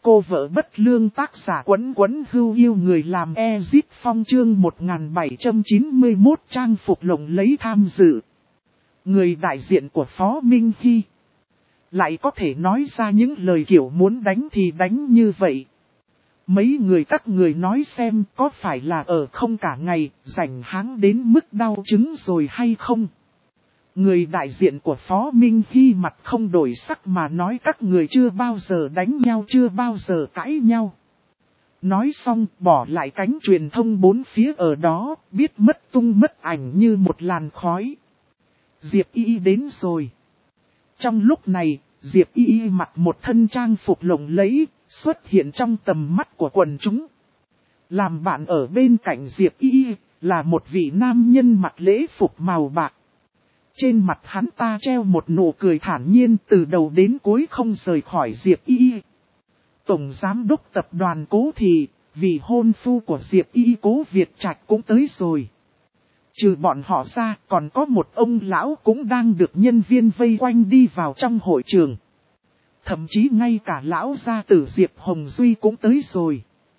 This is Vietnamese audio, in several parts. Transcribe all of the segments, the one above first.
Cô vợ bất lương tác giả Quấn Quấn Hưu yêu người làm Ezit Phong chương 1791 trang phục lộng lấy tham dự. Người đại diện của Phó Minh Hy lại có thể nói ra những lời kiểu muốn đánh thì đánh như vậy. Mấy người các người nói xem có phải là ở không cả ngày, rảnh háng đến mức đau chứng rồi hay không? Người đại diện của Phó Minh Hy mặt không đổi sắc mà nói các người chưa bao giờ đánh nhau, chưa bao giờ cãi nhau. Nói xong bỏ lại cánh truyền thông bốn phía ở đó, biết mất tung mất ảnh như một làn khói. Diệp Y đến rồi. Trong lúc này, Diệp Y mặc một thân trang phục lộng lẫy, xuất hiện trong tầm mắt của quần chúng. Làm bạn ở bên cạnh Diệp Y là một vị nam nhân mặc lễ phục màu bạc. Trên mặt hắn ta treo một nụ cười thản nhiên từ đầu đến cuối không rời khỏi Diệp Y. Tổng giám đốc tập đoàn Cố Thị, vị hôn phu của Diệp Y Cố Việt Trạch cũng tới rồi. Trừ bọn họ ra còn có một ông lão cũng đang được nhân viên vây quanh đi vào trong hội trường. Thậm chí ngay cả lão gia tử Diệp Hồng Duy cũng tới rồi.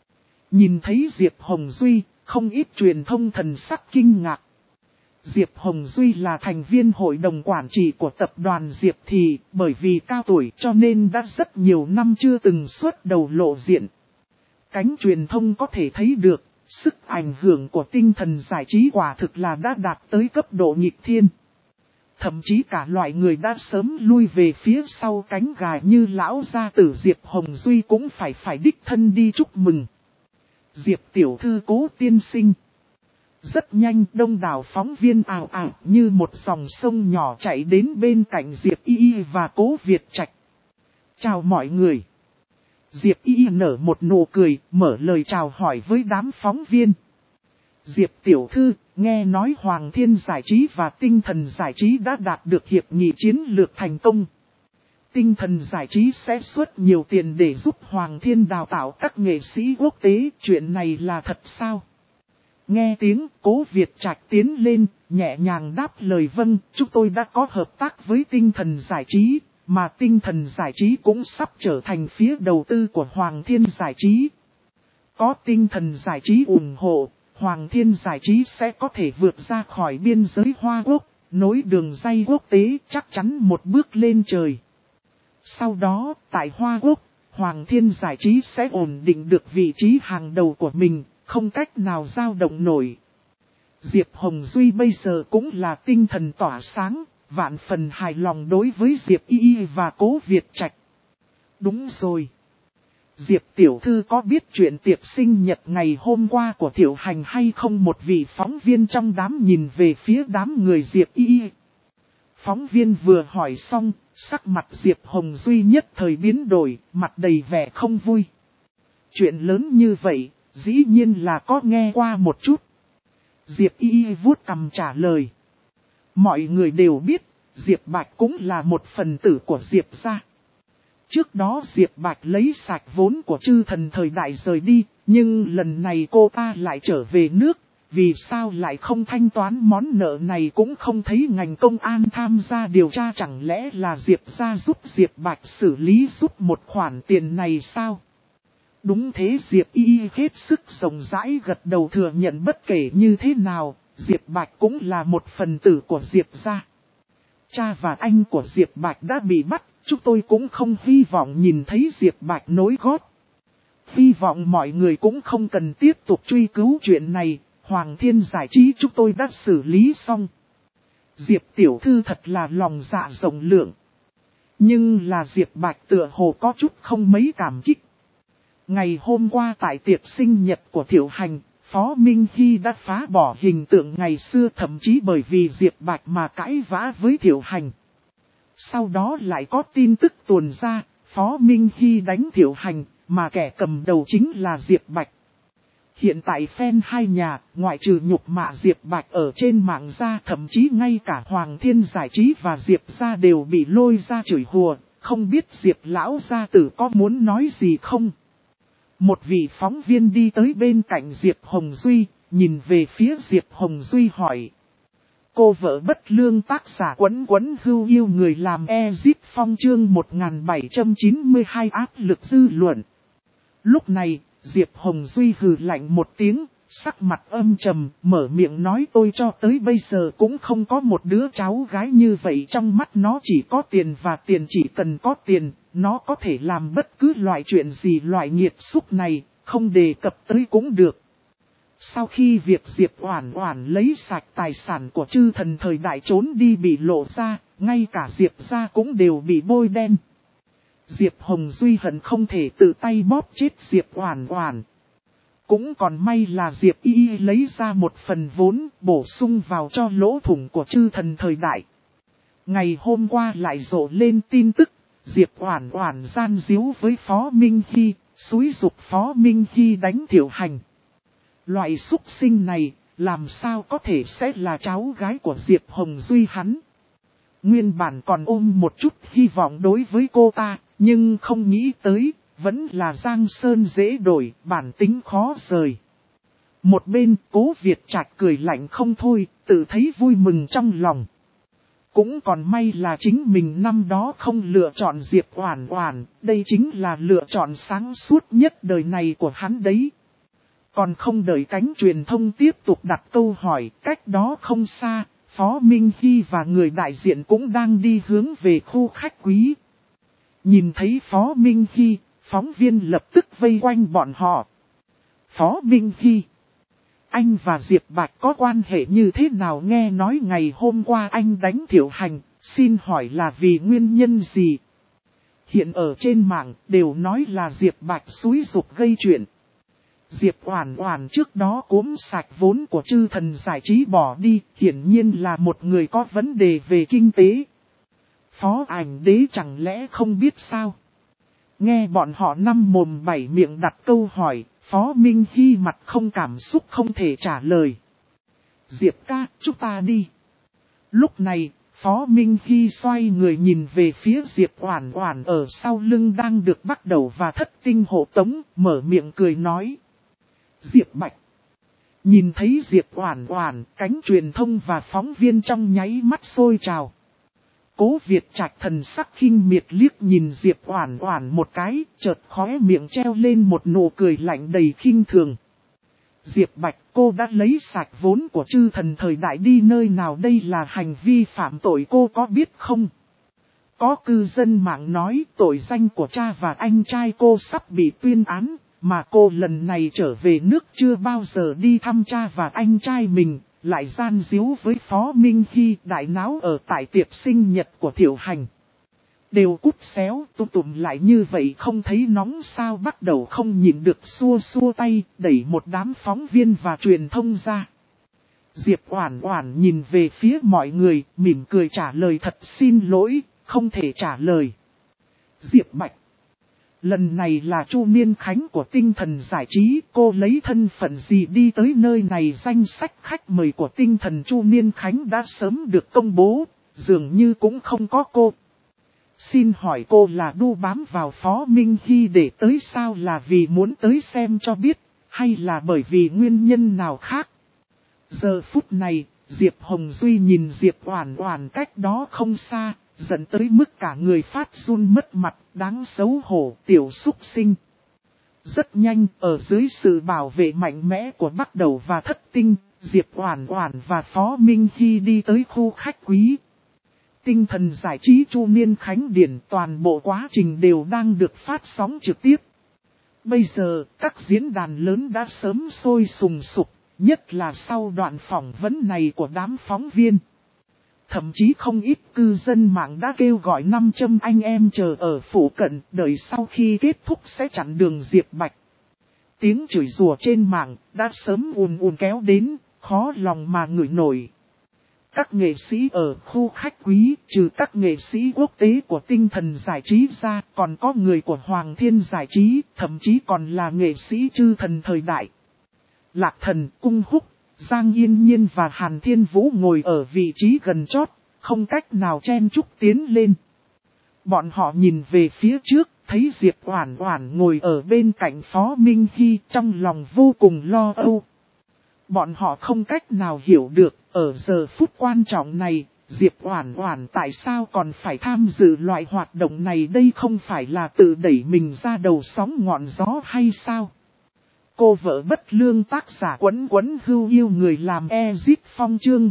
Nhìn thấy Diệp Hồng Duy, không ít truyền thông thần sắc kinh ngạc. Diệp Hồng Duy là thành viên hội đồng quản trị của tập đoàn Diệp Thị, bởi vì cao tuổi cho nên đã rất nhiều năm chưa từng xuất đầu lộ diện. Cánh truyền thông có thể thấy được, sức ảnh hưởng của tinh thần giải trí quả thực là đã đạt tới cấp độ nghịch thiên. Thậm chí cả loại người đã sớm lui về phía sau cánh gà như lão gia tử Diệp Hồng Duy cũng phải đích thân đi chúc mừng. Diệp tiểu thư Cố tiên sinh. Rất nhanh đông đảo phóng viên ào ào như một dòng sông nhỏ chạy đến bên cạnh Diệp Y và Cố Việt Trạch. Chào mọi người. Diệp Y nở một nụ cười, mở lời chào hỏi với đám phóng viên. Diệp tiểu thư, nghe nói Hoàng Thiên Giải Trí và Tinh Thần Giải Trí đã đạt được hiệp nghị chiến lược thành công. Tinh Thần Giải Trí sẽ xuất nhiều tiền để giúp Hoàng Thiên đào tạo các nghệ sĩ quốc tế, chuyện này là thật sao? Nghe tiếng Cố Việt Trạch tiến lên, nhẹ nhàng đáp lời vâng, chúng tôi đã có hợp tác với Tinh Thần Giải Trí, mà Tinh Thần Giải Trí cũng sắp trở thành phía đầu tư của Hoàng Thiên Giải Trí. Có Tinh Thần Giải Trí ủng hộ, Hoàng Thiên Giải Trí sẽ có thể vượt ra khỏi biên giới Hoa Quốc, nối đường ray quốc tế chắc chắn một bước lên trời. Sau đó, tại Hoa Quốc, Hoàng Thiên Giải Trí sẽ ổn định được vị trí hàng đầu của mình, không cách nào dao động nổi. Diệp Hồng Duy bây giờ cũng là tinh thần tỏa sáng, vạn phần hài lòng đối với Diệp Y và Cố Việt Trạch. Đúng rồi. Diệp tiểu thư có biết chuyện tiệc sinh nhật ngày hôm qua của Thiệu Hành hay không? Một vị phóng viên trong đám nhìn về phía đám người Diệp Y. Phóng viên vừa hỏi xong, sắc mặt Diệp Hồng Duy nhất thời biến đổi, mặt đầy vẻ không vui. Chuyện lớn như vậy, dĩ nhiên là có nghe qua một chút. Diệp Y vuốt cằm trả lời. Mọi người đều biết, Diệp Bạch cũng là một phần tử của Diệp gia. Trước đó Diệp Bạch lấy sạch vốn của chư thần thời đại rời đi, nhưng lần này cô ta lại trở về nước. Vì sao lại không thanh toán món nợ này cũng không thấy ngành công an tham gia điều tra, chẳng lẽ là Diệp gia giúp Diệp Bạch xử lý giúp một khoản tiền này sao? Đúng thế, Diệp Y hết sức rộng rãi gật đầu thừa nhận bất kể như thế nào, Diệp Bạch cũng là một phần tử của Diệp gia. Cha và anh của Diệp Bạch đã bị bắt, chúng tôi cũng không hy vọng nhìn thấy Diệp Bạch nối gót. Hy vọng mọi người cũng không cần tiếp tục truy cứu chuyện này, Hoàng Thiên Giải Trí chúng tôi đã xử lý xong. Diệp tiểu thư thật là lòng dạ rộng lượng. Nhưng là Diệp Bạch tựa hồ có chút không mấy cảm kích. Ngày hôm qua tại tiệc sinh nhật của Thiệu Hành, Phó Minh Hy đã phá bỏ hình tượng ngày xưa, thậm chí bởi vì Diệp Bạch mà cãi vã với Thiệu Hành. Sau đó lại có tin tức tuồn ra, Phó Minh Hy đánh Thiệu Hành, mà kẻ cầm đầu chính là Diệp Bạch. Hiện tại fan hai nhà, ngoại trừ nhục mạ Diệp Bạch ở trên mạng ra, thậm chí ngay cả Hoàng Thiên Giải Trí và Diệp gia đều bị lôi ra chửi hùa, không biết Diệp lão gia tử có muốn nói gì không? Một vị phóng viên đi tới bên cạnh Diệp Hồng Duy, nhìn về phía Diệp Hồng Duy hỏi. Cô vợ bất lương tác giả Quấn Quấn Hưu yêu người làm Ezit Phong chương 1792 áp lực dư luận. Lúc này, Diệp Hồng Duy hừ lạnh một tiếng, sắc mặt âm trầm, mở miệng nói tôi cho tới bây giờ cũng không có một đứa cháu gái như vậy, trong mắt nó chỉ có tiền và tiền, chỉ cần có tiền, nó có thể làm bất cứ loại chuyện gì, loại nghiệt xúc này, không đề cập tới cũng được. Sau khi việc Diệp Oản Oản lấy sạch tài sản của chư thần thời đại trốn đi bị lộ ra, ngay cả Diệp gia cũng đều bị bôi đen. Diệp Hồng Duy hận không thể tự tay bóp chết Diệp Oản Oản. Cũng còn may là Diệp Y lấy ra một phần vốn bổ sung vào cho lỗ thủng của chư thần thời đại. Ngày hôm qua lại rộ lên tin tức, Diệp Oản Oản gian díu với Phó Minh Hy, xúi giục Phó Minh Hy đánh Thiệu Hành. Loại súc sinh này, làm sao có thể sẽ là cháu gái của Diệp Hồng Duy hắn. Nguyên bản còn ôm một chút hy vọng đối với cô ta, nhưng không nghĩ tới, vẫn là Giang Sơn dễ đổi, bản tính khó rời. Một bên, Cố Việt Trạch cười lạnh không thôi, tự thấy vui mừng trong lòng. Cũng còn may là chính mình năm đó không lựa chọn Diệp Oản Oản, đây chính là lựa chọn sáng suốt nhất đời này của hắn đấy. Còn không đợi cánh truyền thông tiếp tục đặt câu hỏi, cách đó không xa, Phó Minh Hy và người đại diện cũng đang đi hướng về khu khách quý. Nhìn thấy Phó Minh Hy, phóng viên lập tức vây quanh bọn họ. Phó Minh Hy, anh và Diệp Bạch có quan hệ như thế nào? Nghe nói ngày hôm qua anh đánh Thiệu Hành, xin hỏi là vì nguyên nhân gì? Hiện ở trên mạng đều nói là Diệp Bạch xúi giục gây chuyện. Diệp Oản Oản trước đó cốm sạch vốn của chư thần giải trí bỏ đi, hiển nhiên là một người có vấn đề về kinh tế. Phó Ảnh Đế chẳng lẽ không biết sao? Nghe bọn họ năm mồm bảy miệng đặt câu hỏi, Phó Minh Hy mặt không cảm xúc không thể trả lời. Diệp ca, chúng ta đi. Lúc này, Phó Minh Hy xoay người nhìn về phía Diệp Oản Oản ở sau lưng đang được bắt đầu và thất tinh hộ tống, mở miệng cười nói. Diệp Bạch. Nhìn thấy Diệp Oản Oản, cánh truyền thông và phóng viên trong nháy mắt sôi trào. Cố Việt Trạch thần sắc khinh miệt liếc nhìn Diệp Oản Oản một cái, chợt khóe miệng treo lên một nụ cười lạnh đầy khinh thường. Diệp Bạch, cô đã lấy sạch vốn của chư thần thời đại đi nơi nào? Đây là hành vi phạm tội, cô có biết không? Có cư dân mạng nói tội danh của cha và anh trai cô sắp bị tuyên án, mà cô lần này trở về nước chưa bao giờ đi thăm cha và anh trai mình, lại gian díu với Phó Minh Hy, đại náo ở tại tiệc sinh nhật của Thiệu Hành. Đều cút xéo, tụm lại như vậy không thấy nóng sao? Bắt đầu không nhịn được xua xua tay, đẩy một đám phóng viên và truyền thông ra. Diệp Oản Oản nhìn về phía mọi người, mỉm cười trả lời thật xin lỗi, không thể trả lời. Diệp Bạch. Lần này là Chu Niên Khánh của Tinh Thần Giải Trí, cô lấy thân phận gì đi tới nơi này? Danh sách khách mời của Tinh Thần Chu Niên Khánh đã sớm được công bố, dường như cũng không có cô. Xin hỏi cô là đu bám vào Phó Minh Hy để tới sao? Là vì muốn tới xem cho biết, hay là bởi vì nguyên nhân nào khác? Giờ phút này, Diệp Hồng Duy nhìn Diệp Oản Oản cách đó không xa, dẫn tới mức cả người phát run mất mặt, đáng xấu hổ, tiểu súc sinh. Rất nhanh, ở dưới sự bảo vệ mạnh mẽ của Bắc Đầu và Thất Tinh, Diệp Oản Oản và Phó Minh Hy đi tới khu khách quý. Tinh Thần Giải Trí Chu Niên Khánh Điển, toàn bộ quá trình đều đang được phát sóng trực tiếp. Bây giờ, các diễn đàn lớn đã sớm sôi sùng sục, nhất là sau đoạn phỏng vấn này của đám phóng viên. Thậm chí không ít cư dân mạng đã kêu gọi 500 anh em chờ ở phủ cận, đợi sau khi kết thúc sẽ chặn đường Diệp Bạch. Tiếng chửi rủa trên mạng đã sớm ùn kéo đến, khó lòng mà ngửi nổi. Các nghệ sĩ ở khu khách quý, trừ các nghệ sĩ quốc tế của Tinh Thần Giải Trí ra, còn có người của Hoàng Thiên Giải Trí, thậm chí còn là nghệ sĩ chư thần thời đại. Lạc Thần, Cung Húc, Giang Yên Nhiên và Hàn Thiên Vũ ngồi ở vị trí gần chót, không cách nào chen chúc tiến lên. Bọn họ nhìn về phía trước, thấy Diệp Oản Oản ngồi ở bên cạnh Phó Minh Hy, trong lòng vô cùng lo âu. Bọn họ không cách nào hiểu được, ở giờ phút quan trọng này, Diệp Oản Oản tại sao còn phải tham dự loại hoạt động này, đây không phải là tự đẩy mình ra đầu sóng ngọn gió hay sao? Cô vợ bất lương tác giả Quấn Quấn Hưu yêu người làm Ezit Phong chương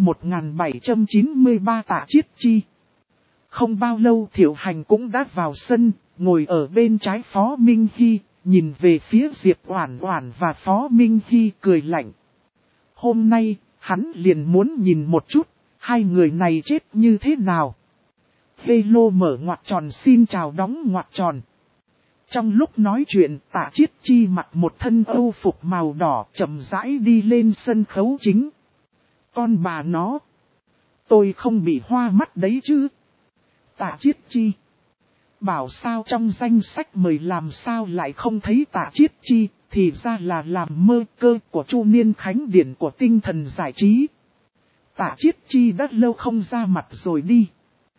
1793 Tạ Chiết Chi. Không bao lâu Thiệu Hành cũng đã vào sân, ngồi ở bên trái Phó Minh Hy, nhìn về phía Diệp Oản Oản và Phó Minh Hy cười lạnh. Hôm nay, hắn liền muốn nhìn một chút, hai người này chết như thế nào. Hello mở ngoặc tròn xin chào đóng ngoặc tròn. Trong lúc nói chuyện, Tạ Chiết Chi mặc một thân âu phục màu đỏ chậm rãi đi lên sân khấu chính. Con bà nó, tôi không bị hoa mắt đấy chứ. Tạ Chiết Chi. Bảo sao trong danh sách mời làm sao lại không thấy Tạ Chiết Chi, thì ra là làm mơ cơ của Chu Niên Khánh điển của tinh thần giải trí. Tạ Chiết Chi đã lâu không ra mặt rồi đi.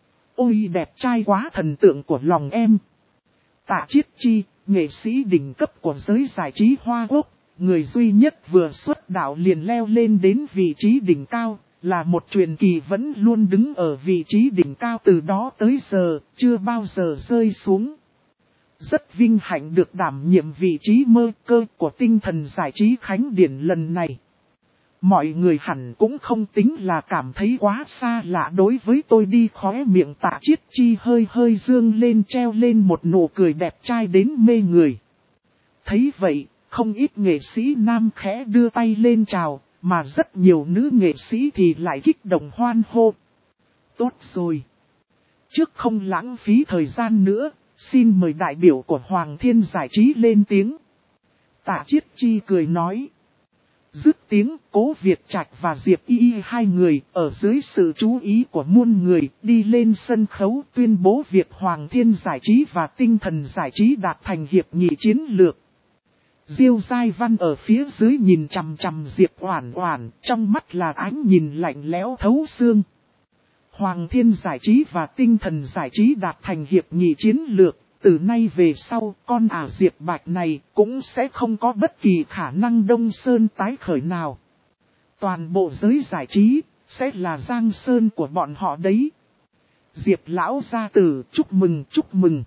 Ôi đẹp trai quá thần tượng của lòng em. Tạ Chiết Chi, nghệ sĩ đỉnh cấp của giới giải trí Hoa Quốc, người duy nhất vừa xuất đạo liền leo lên đến vị trí đỉnh cao, là một truyền kỳ vẫn luôn đứng ở vị trí đỉnh cao từ đó tới giờ, chưa bao giờ rơi xuống. Rất vinh hạnh được đảm nhiệm vị trí mơ cơ của tinh thần giải trí Khánh điển lần này. Mọi người hẳn cũng không tính là cảm thấy quá xa lạ đối với tôi đi, khóe miệng Tạ Chiết Chi hơi hơi dương lên treo lên một nụ cười đẹp trai đến mê người. Thấy vậy, không ít nghệ sĩ nam khẽ đưa tay lên chào, mà rất nhiều nữ nghệ sĩ thì lại kích động hoan hô. Tốt rồi. Trước không lãng phí thời gian nữa, xin mời đại biểu của Hoàng Thiên Giải Trí lên tiếng. Tạ Chiết Chi cười nói. Dứt tiếng, Cố Việt Trạch và Diệp Y hai người ở dưới sự chú ý của muôn người đi lên sân khấu tuyên bố việc Hoàng Thiên Giải Trí và Tinh Thần Giải Trí đạt thành hiệp nghị chiến lược. Diêu Giai Văn ở phía dưới nhìn chằm chằm Diệp Oản Oản, trong mắt là ánh nhìn lạnh lẽo thấu xương. Hoàng Thiên Giải Trí và Tinh Thần Giải Trí đạt thành hiệp nghị chiến lược. Từ nay về sau, con ả Diệp Bạch này cũng sẽ không có bất kỳ khả năng Đông Sơn tái khởi nào. Toàn bộ giới giải trí, sẽ là Giang Sơn của bọn họ đấy. Diệp Lão gia tử, chúc mừng, chúc mừng.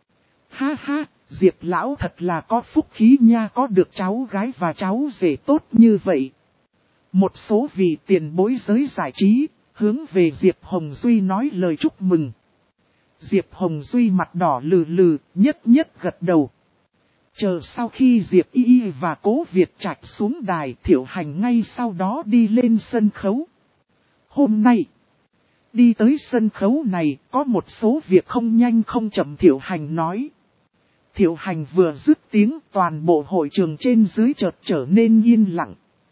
Ha ha, Diệp Lão thật là có phúc khí nha, có được cháu gái và cháu rể tốt như vậy. Một số vị tiền bối giới giải trí, hướng về Diệp Hồng Duy nói lời chúc mừng. Diệp Hồng Duy mặt đỏ lừ lừ, nhất nhất gật đầu. Chờ sau khi Diệp Y và Cố Việt Trạch xuống đài, Thiệu Hành ngay sau đó đi lên sân khấu. Hôm nay, đi tới sân khấu này, có một số việc không nhanh không chậm, Thiệu Hành nói. Thiệu Hành vừa dứt tiếng, toàn bộ hội trường trên dưới chợt trở nên yên lặng.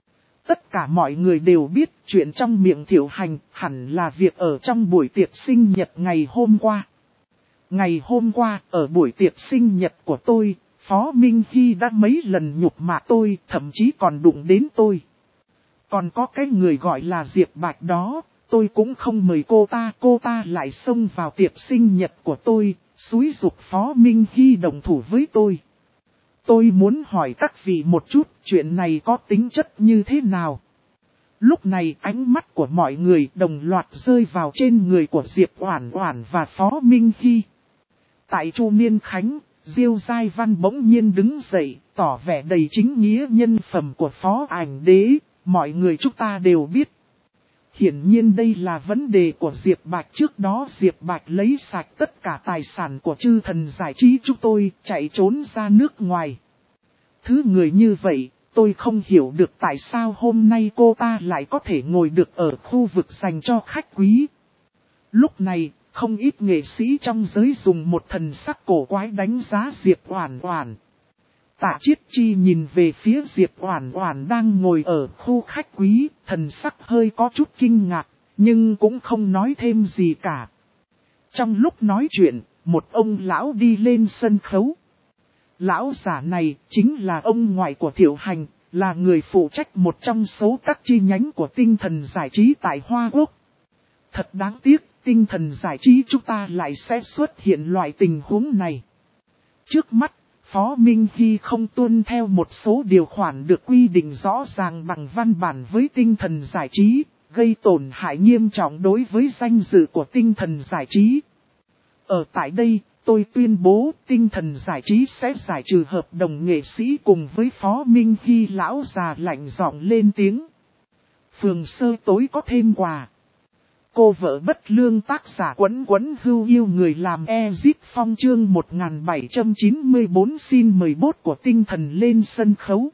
Tất cả mọi người đều biết chuyện trong miệng Thiệu Hành hẳn là việc ở trong buổi tiệc sinh nhật ngày hôm qua. Ngày hôm qua, ở buổi tiệc sinh nhật của tôi, Phó Minh Hy đã mấy lần nhục mạ tôi, thậm chí còn đụng đến tôi. Còn có cái người gọi là Diệp Bạch đó, tôi cũng không mời cô ta lại xông vào tiệc sinh nhật của tôi, xúi giục Phó Minh Hy đồng thủ với tôi. Tôi muốn hỏi các vị một chút, chuyện này có tính chất như thế nào? Lúc này ánh mắt của mọi người đồng loạt rơi vào trên người của Diệp Oản Oản và Phó Minh Hy. Tại Chu Niên Khánh, Diêu Giai Văn bỗng nhiên đứng dậy, tỏ vẻ đầy chính nghĩa nhân phẩm của Phó Ảnh Đế, mọi người chúng ta đều biết. Hiển nhiên đây là vấn đề của Diệp Bạch, trước đó Diệp Bạch lấy sạch tất cả tài sản của chư thần giải trí chúng tôi, chạy trốn ra nước ngoài. Thứ người như vậy, tôi không hiểu được tại sao hôm nay cô ta lại có thể ngồi được ở khu vực dành cho khách quý. Lúc này, không ít nghệ sĩ trong giới dùng một thần sắc cổ quái đánh giá Diệp Oản Oản. Tạ Chiết Chi nhìn về phía Diệp Oản Oản đang ngồi ở khu khách quý, thần sắc hơi có chút kinh ngạc, nhưng cũng không nói thêm gì cả. Trong lúc nói chuyện, một ông lão đi lên sân khấu. Lão giả này chính là ông ngoại của Thiệu Hành, là người phụ trách một trong số các chi nhánh của tinh thần giải trí tại Hoa Quốc. Thật đáng tiếc, tinh thần giải trí chúng ta lại sẽ xuất hiện loại tình huống này. Trước mắt, Phó Minh Hy không tuân theo một số điều khoản được quy định rõ ràng bằng văn bản với tinh thần giải trí, gây tổn hại nghiêm trọng đối với danh dự của tinh thần giải trí. Ở tại đây, tôi tuyên bố tinh thần giải trí sẽ giải trừ hợp đồng nghệ sĩ cùng với Phó Minh Hy. Lão già lạnh giọng lên tiếng. Phường Sơ tối có thêm quà. Cô vợ bất lương tác giả Quấn Quấn Hưu yêu người làm Ezit Phong chương 1794 xin mời bốt của tinh thần lên sân khấu.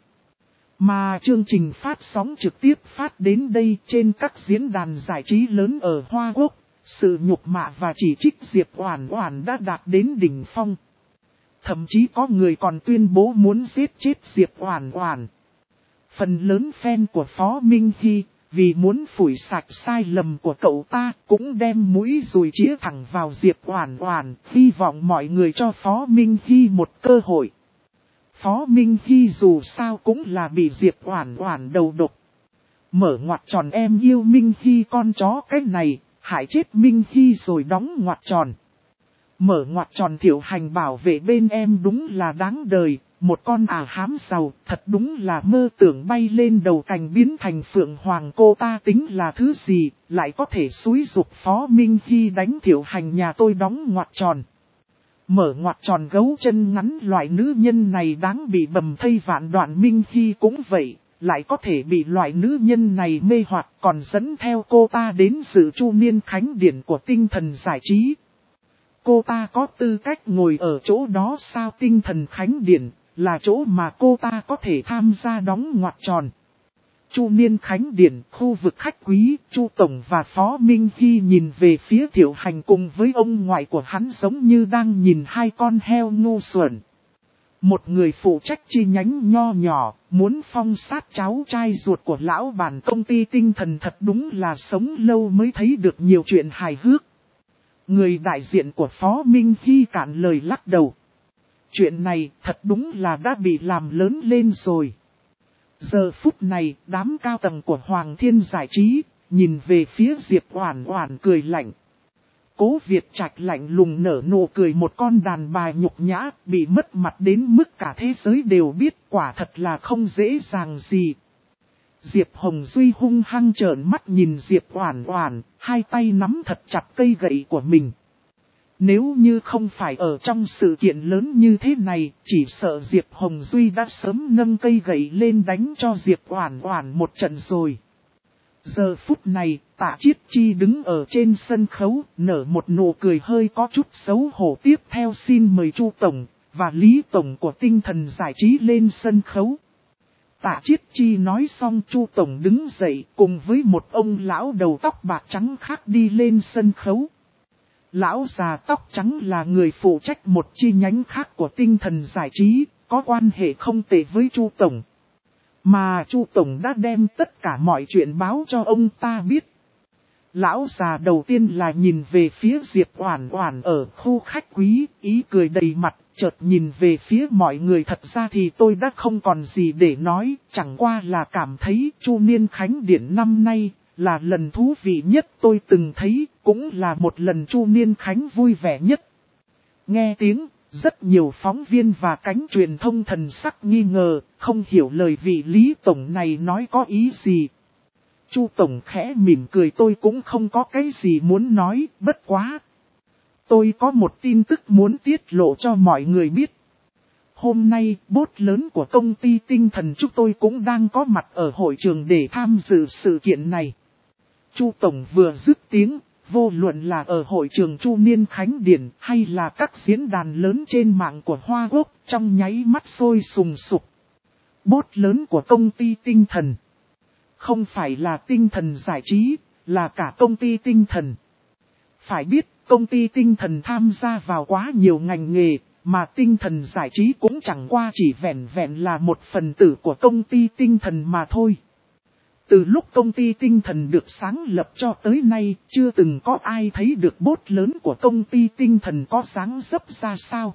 Mà chương trình phát sóng trực tiếp phát đến đây trên các diễn đàn giải trí lớn ở Hoa Quốc. Sự nhục mạ và chỉ trích Diệp Oản Oản đã đạt đến đỉnh phong. Thậm chí có người còn tuyên bố muốn giết chết Diệp Oản Oản. Phần lớn fan của Phó Minh Hy, vì muốn phủi sạch sai lầm của cậu ta, cũng đem mũi dùi chĩa thẳng vào Diệp Oản Oản, hy vọng mọi người cho Phó Minh Hy một cơ hội. Phó Minh Hy dù sao cũng là bị Diệp Oản Oản đầu độc. Mở ngoặc tròn em yêu Minh Hy con chó cái này, hại chết Minh Hy rồi đóng ngoặc tròn. Mở ngoặc tròn Thiệu Hành bảo vệ bên em đúng là đáng đời, một con hám giàu, thật đúng là mơ tưởng bay lên đầu cành biến thành phượng hoàng. Cô ta tính là thứ gì, lại có thể xúi giục Phó Minh Hy đánh Thiệu Hành nhà tôi đóng ngoặc tròn. Mở ngoặc tròn gấu chân ngắn loại nữ nhân này đáng bị bầm thây vạn đoạn. Minh Hy cũng vậy, lại có thể bị loại nữ nhân này mê hoặc còn dẫn theo cô ta đến dự chu niên khánh điển của tinh thần giải trí. Cô ta có tư cách ngồi ở chỗ đó sao? Tinh thần khánh điển là chỗ mà cô ta có thể tham gia đóng ngoặc tròn. Chu niên khánh điển, khu vực khách quý, Chu Tổng và Phó Minh Hy nhìn về phía Thiệu Hành cùng với ông ngoại của hắn giống như đang nhìn hai con heo ngu xuẩn. Một người phụ trách chi nhánh nho nhỏ, muốn phong sát cháu trai ruột của lão bản công ty tinh thần thật đúng là sống lâu mới thấy được nhiều chuyện hài hước. Người đại diện của Phó Minh Hy cạn lời lắc đầu. Chuyện này thật đúng là đã bị làm lớn lên rồi. Giờ phút này, đám cao tầng của Hoàng Thiên Giải Trí, nhìn về phía Diệp Oản Oản cười lạnh. Cố Việt Trạch lạnh lùng nở nụ cười, một con đàn bà nhục nhã, bị mất mặt đến mức cả thế giới đều biết, quả thật là không dễ dàng gì. Diệp Hồng Duy hung hăng trợn mắt nhìn Diệp Oản Oản, hai tay nắm thật chặt cây gậy của mình. Nếu như không phải ở trong sự kiện lớn như thế này, chỉ sợ Diệp Hồng Duy đã sớm nâng cây gậy lên đánh cho Diệp Oản Oản một trận rồi. Giờ phút này, Tạ Chiết Chi đứng ở trên sân khấu, nở một nụ cười hơi có chút xấu hổ. Tiếp theo xin mời Chu Tổng và Lý Tổng của tinh thần giải trí lên sân khấu. Tạ Chiết Chi nói xong, Chu Tổng đứng dậy cùng với một ông lão đầu tóc bạc trắng khác đi lên sân khấu. Lão già tóc trắng là người phụ trách một chi nhánh khác của tinh thần giải trí, có quan hệ không tệ với Chu Tổng. Mà Chu Tổng đã đem tất cả mọi chuyện báo cho ông ta biết. Lão già đầu tiên là nhìn về phía Diệp Oản Oản ở khu khách quý, ý cười đầy mặt, chợt nhìn về phía mọi người. Thật ra thì tôi đã không còn gì để nói, chẳng qua là cảm thấy chu niên khánh điển năm nay là lần thú vị nhất tôi từng thấy, cũng là một lần chu niên khánh vui vẻ nhất. Nghe tiếng, rất nhiều phóng viên và cánh truyền thông thần sắc nghi ngờ, không hiểu lời vị Lý Tổng này nói có ý gì. Chu Tổng khẽ mỉm cười, tôi cũng không có cái gì muốn nói, bất quá. Tôi có một tin tức muốn tiết lộ cho mọi người biết. Hôm nay, boss lớn của công ty tinh thần chúng tôi cũng đang có mặt ở hội trường để tham dự sự kiện này. Chu Tổng vừa dứt tiếng, vô luận là ở hội trường Chu Niên Khánh Điển hay là các diễn đàn lớn trên mạng của Hoa Quốc, trong nháy mắt sôi sùng sục. Boss lớn của công ty tinh thần. Không phải là tinh thần giải trí, là cả công ty tinh thần. Phải biết, công ty tinh thần tham gia vào quá nhiều ngành nghề, mà tinh thần giải trí cũng chẳng qua chỉ vẹn vẹn là một phần tử của công ty tinh thần mà thôi. Từ lúc công ty tinh thần được sáng lập cho tới nay, chưa từng có ai thấy được boss lớn của công ty tinh thần có dáng dấp ra sao.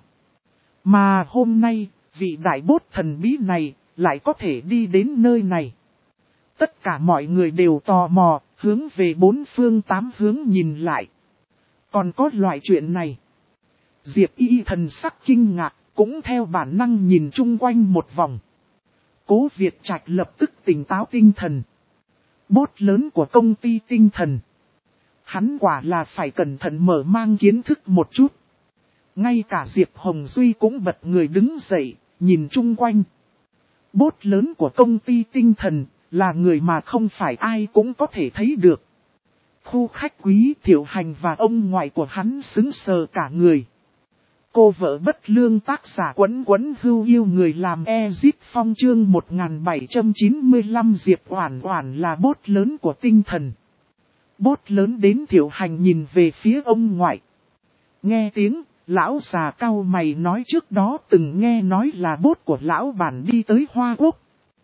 Mà hôm nay, vị đại boss thần bí này, lại có thể đi đến nơi này. Tất cả mọi người đều tò mò, hướng về bốn phương tám hướng nhìn lại. Còn có loại chuyện này. Diệp Y thần sắc kinh ngạc, cũng theo bản năng nhìn chung quanh một vòng. Cố Việt Trạch lập tức tỉnh táo tinh thần. Bốt lớn của công ty tinh thần. Hắn quả là phải cẩn thận mở mang kiến thức một chút. Ngay cả Diệp Hồng Duy cũng bật người đứng dậy, nhìn chung quanh. Bốt lớn của công ty tinh thần, là người mà không phải ai cũng có thể thấy được. Khu khách quý Thiệu Hành và ông ngoại của hắn xứng sờ cả người. Cô vợ bất lương tác giả Quấn Quấn Hưu yêu người làm Ezip Phong chương 1795 Diệp Oản Oản là bốt lớn của tinh thần. Bốt lớn đến Thiệu Hành nhìn về phía ông ngoại. Nghe tiếng, lão già cau mày nói trước đó từng nghe nói là bốt của lão bản đi tới Hoa Quốc.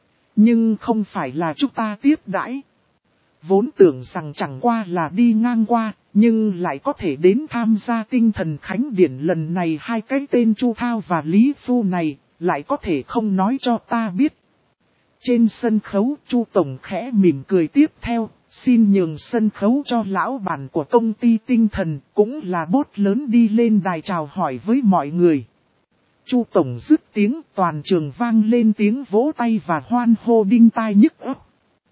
Nhưng không phải là chúng ta tiếp đãi. Vốn tưởng rằng chẳng qua là đi ngang qua, nhưng lại có thể đến tham gia tinh thần khánh điển lần này. Hai cái tên Chu Thao và Lý Phu này, lại có thể không nói cho ta biết. Trên sân khấu, Chu Tổng khẽ mỉm cười tiếp theo, xin nhường sân khấu cho lão bản của công ty tinh thần, cũng là bốt lớn đi lên đài chào hỏi với mọi người. Chu Tổng dứt tiếng, toàn trường vang lên tiếng vỗ tay và hoan hô đinh tai nhức óc.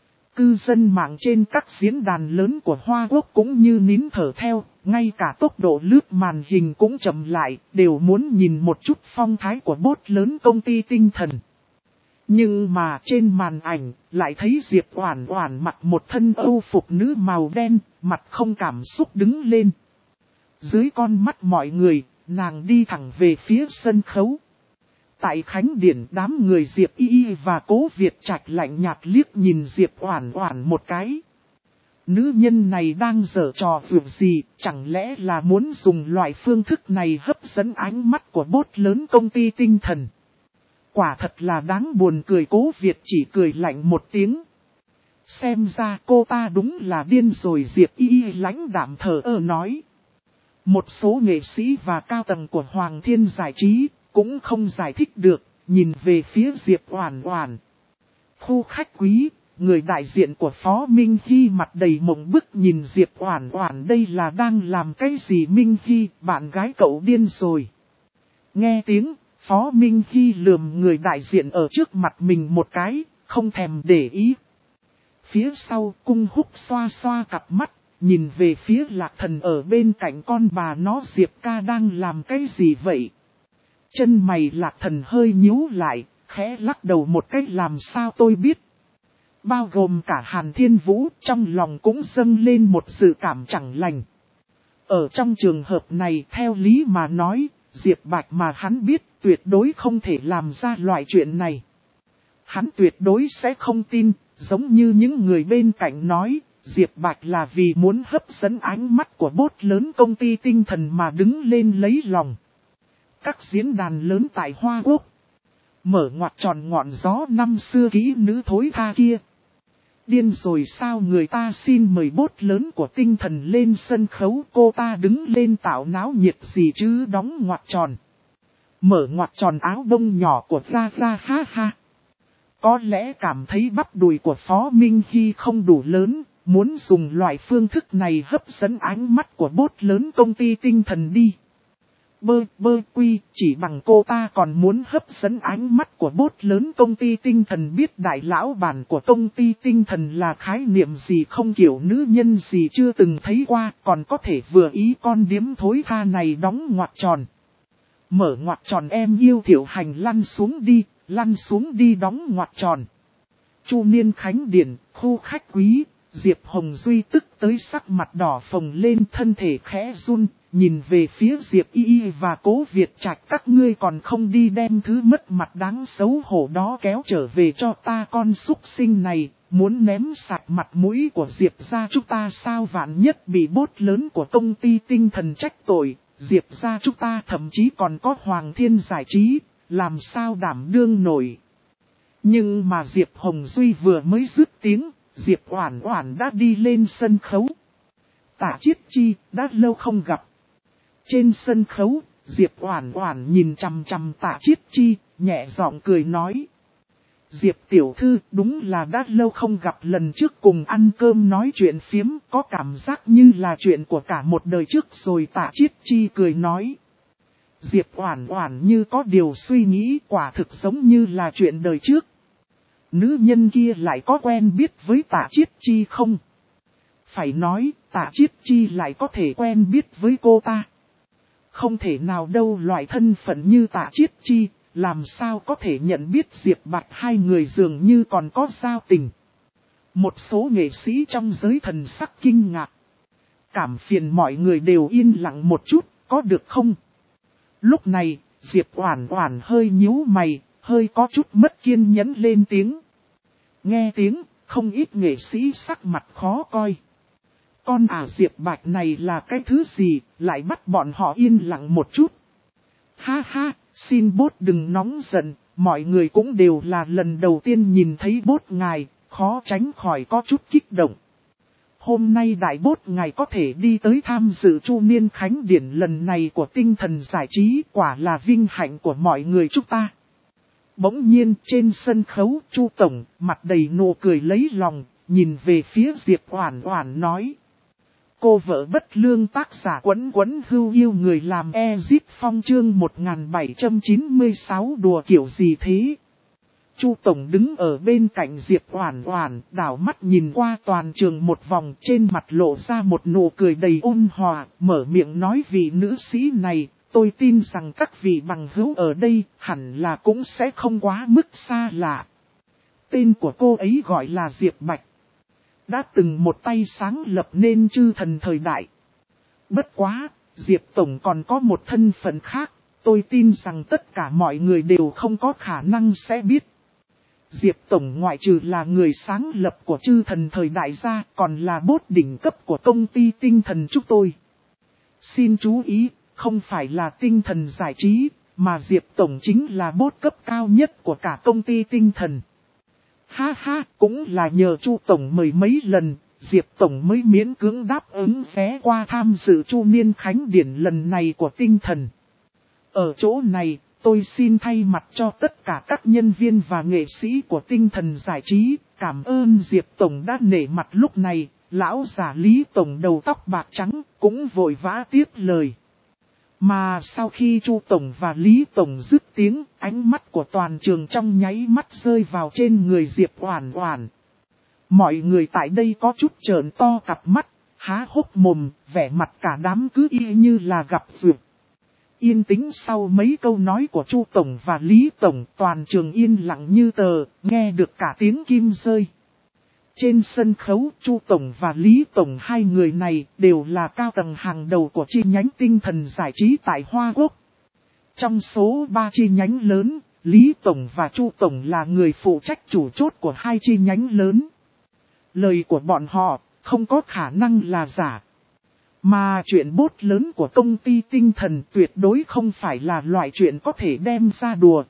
Cư dân mạng trên các diễn đàn lớn của Hoa Quốc cũng như nín thở theo, ngay cả tốc độ lướt màn hình cũng chậm lại, đều muốn nhìn một chút phong thái của bốt lớn công ty tinh thần. Nhưng mà trên màn ảnh, lại thấy Diệp Oản Oản mặc một thân âu phục nữ màu đen, mặt không cảm xúc đứng lên. Dưới con mắt mọi người, nàng đi thẳng về phía sân khấu. Tại khánh điển, đám người Diệp Y Y và Cố Việt Trạch lạnh nhạt liếc nhìn Diệp Oản Oản một cái. Nữ nhân này đang giở trò vượt gì, chẳng lẽ là muốn dùng loại phương thức này hấp dẫn ánh mắt của bốt lớn công ty tinh thần. Quả thật là đáng buồn cười. Cố Việt chỉ cười lạnh một tiếng. Xem ra cô ta đúng là điên rồi. Diệp Y Y lãnh đạm thờ ơ nói. Một số nghệ sĩ và cao tầng của Hoàng Thiên Giải Trí cũng không giải thích được, nhìn về phía Diệp Oản Oản. Khu khách quý, người đại diện của Phó Minh Hy mặt đầy mộng bức nhìn Diệp Oản Oản, đây là đang làm cái gì? Minh Hy, bạn gái cậu điên rồi. Nghe tiếng, Phó Minh Hy lườm người đại diện ở trước mặt mình một cái, không thèm để ý. Phía sau, Cung Húc xoa xoa cặp mắt, nhìn về phía Lạc Thần ở bên cạnh con bà nó. Diệp ca đang làm cái gì vậy? Chân mày Lạc Thần hơi nhíu lại, khẽ lắc đầu một cách làm sao tôi biết. Bao gồm cả Hàn Thiên Vũ, trong lòng cũng dâng lên một dự cảm chẳng lành. Ở trong trường hợp này, theo lý mà nói, Diệp Bạch mà hắn biết tuyệt đối không thể làm ra loại chuyện này. Hắn tuyệt đối sẽ không tin, giống như những người bên cạnh nói, Diệp Bạch là vì muốn hấp dẫn ánh mắt của bốt lớn công ty tinh thần mà đứng lên lấy lòng. Các diễn đàn lớn tại Hoa Quốc mở ngoặt tròn ngọn gió năm xưa kỹ nữ thối tha kia. Điên rồi sao? Người ta xin mời bốt lớn của tinh thần lên sân khấu, cô ta đứng lên tạo náo nhiệt gì chứ? Đóng ngoặt tròn, mở ngoặt tròn áo bông nhỏ của Ra Ra ha ha. Có lẽ cảm thấy bắp đùi của Phó Minh Hy không đủ lớn, muốn dùng loại phương thức này hấp dẫn ánh mắt của bốt lớn công ty tinh thần đi. Chỉ bằng cô ta còn muốn hấp dẫn ánh mắt của bốt lớn công ty tinh thần, biết đại lão bản của công ty tinh thần là khái niệm gì không, kiểu nữ nhân gì chưa từng thấy qua, còn có thể vừa ý con điếm thối tha này. Đóng ngoặt tròn, mở ngoặt tròn, em yêu Thiệu Hành lăn xuống đi đóng ngoặt tròn. Chu Niên khánh điển, khu khách quý, Diệp Hồng Duy tức tới sắc mặt đỏ phồng lên, thân thể khẽ run, nhìn về phía Diệp Y Y và Cố Việt Trạch. Các ngươi còn không đi đem thứ mất mặt đáng xấu hổ đó kéo trở về cho ta, con súc sinh này, muốn ném sạch mặt mũi của Diệp gia chúng ta sao? Vạn nhất bị bốt lớn của công ty tinh thần trách tội, Diệp gia chúng ta thậm chí còn có Hoàng Thiên Giải Trí, làm sao đảm đương nổi. Nhưng mà Diệp Hồng Duy vừa mới dứt tiếng, Diệp Oản Oản đã đi lên sân khấu. Tạ Chiết Chi, đã lâu không gặp. Trên sân khấu, Diệp Oản Oản nhìn chằm chằm Tạ Chiết Chi, nhẹ giọng cười nói. Diệp tiểu thư, đúng là đã lâu không gặp, lần trước cùng ăn cơm nói chuyện phiếm, có cảm giác như là chuyện của cả một đời trước rồi. Tạ Chiết Chi cười nói. Diệp Oản Oản như có điều suy nghĩ, quả thực giống như là chuyện đời trước. Nữ nhân kia lại có quen biết với Tạ Chiết Chi không? Phải nói, Tạ Chiết Chi lại có thể quen biết với cô ta. Không thể nào đâu, loại thân phận như Tạ Chiết Chi, làm sao có thể nhận biết Diệp Bạch, hai người dường như còn có giao tình. Một số nghệ sĩ trong giới thần sắc kinh ngạc. Cảm phiền mọi người đều yên lặng một chút, có được không? Lúc này, Diệp Oản Oản hơi nhíu mày, hơi có chút mất kiên nhẫn lên tiếng. Nghe tiếng, không ít nghệ sĩ sắc mặt khó coi. Con Diệp Bạch này là cái thứ gì, lại bắt bọn họ yên lặng một chút. Ha ha, xin bốt đừng nóng giận, mọi người cũng đều là lần đầu tiên nhìn thấy bốt ngài, khó tránh khỏi có chút kích động. Hôm nay đại bốt ngài có thể đi tới tham dự Chu Niên Khánh Điển lần này của tinh thần giải trí, quả là vinh hạnh của mọi người chúng ta. Bỗng nhiên trên sân khấu, Chu Tổng mặt đầy nụ cười lấy lòng, nhìn về phía Diệp Oản Oản nói. Cô vợ bất lương tác giả Quấn Quấn Hưu yêu người làm Ezip Phong chương 1796 đùa kiểu gì thế? Chu Tổng đứng ở bên cạnh Diệp Oản Oản, đảo mắt nhìn qua toàn trường một vòng, trên mặt lộ ra một nụ cười đầy ôn hòa, mở miệng nói vị nữ sĩ này, tôi tin rằng các vị bằng hữu ở đây hẳn là cũng sẽ không quá mức xa lạ. Tên của cô ấy gọi là Diệp Bạch. Đã từng một tay sáng lập nên chư thần thời đại. Bất quá, Diệp Tổng còn có một thân phận khác, tôi tin rằng tất cả mọi người đều không có khả năng sẽ biết. Diệp Tổng ngoại trừ là người sáng lập của chư thần thời đại ra, còn là bốt đỉnh cấp của công ty tinh thần chúng tôi. Xin chú ý, không phải là tinh thần giải trí, mà Diệp Tổng chính là bốt cấp cao nhất của cả công ty tinh thần. Ha ha, cũng là nhờ Chu Tổng mời mấy lần, Diệp Tổng mới miễn cưỡng đáp ứng vé qua tham dự Chu Niên Khánh Điển lần này của tinh thần. Ở chỗ này, tôi xin thay mặt cho tất cả các nhân viên và nghệ sĩ của tinh thần giải trí, cảm ơn Diệp Tổng đã nể mặt. Lúc này, lão già Lý Tổng đầu tóc bạc trắng cũng vội vã tiếp lời. Mà sau khi Chu Tổng và Lý Tổng dứt tiếng, ánh mắt của toàn trường trong nháy mắt rơi vào trên người Diệp Oản Oản. Mọi người tại đây có chút trợn to cặp mắt, há hốc mồm, vẻ mặt cả đám cứ y như là gặp duyệt. Yên tĩnh sau mấy câu nói của Chu Tổng và Lý Tổng, toàn trường yên lặng như tờ, nghe được cả tiếng kim rơi. Trên sân khấu, Chu Tổng và Lý Tổng, hai người này đều là cao tầng hàng đầu của chi nhánh tinh thần giải trí tại Hoa Quốc. Trong số 3 chi nhánh lớn, Lý Tổng và Chu Tổng là người phụ trách chủ chốt của hai chi nhánh lớn. Lời của bọn họ không có khả năng là giả. Mà chuyện bốt lớn của công ty tinh thần tuyệt đối không phải là loại chuyện có thể đem ra đùa.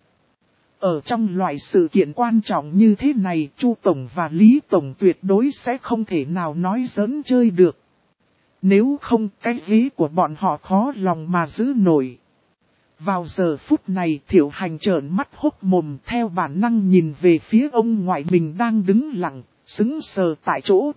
Ở trong loại sự kiện quan trọng như thế này, Chu Tổng và Lý Tổng tuyệt đối sẽ không thể nào nói giỡn chơi được. Nếu không, cái ghế của bọn họ khó lòng mà giữ nổi. Vào giờ phút này, Thiệu Hành trợn mắt hốc mồm, theo bản năng nhìn về phía ông ngoại mình đang đứng lặng, sững sờ tại chỗ.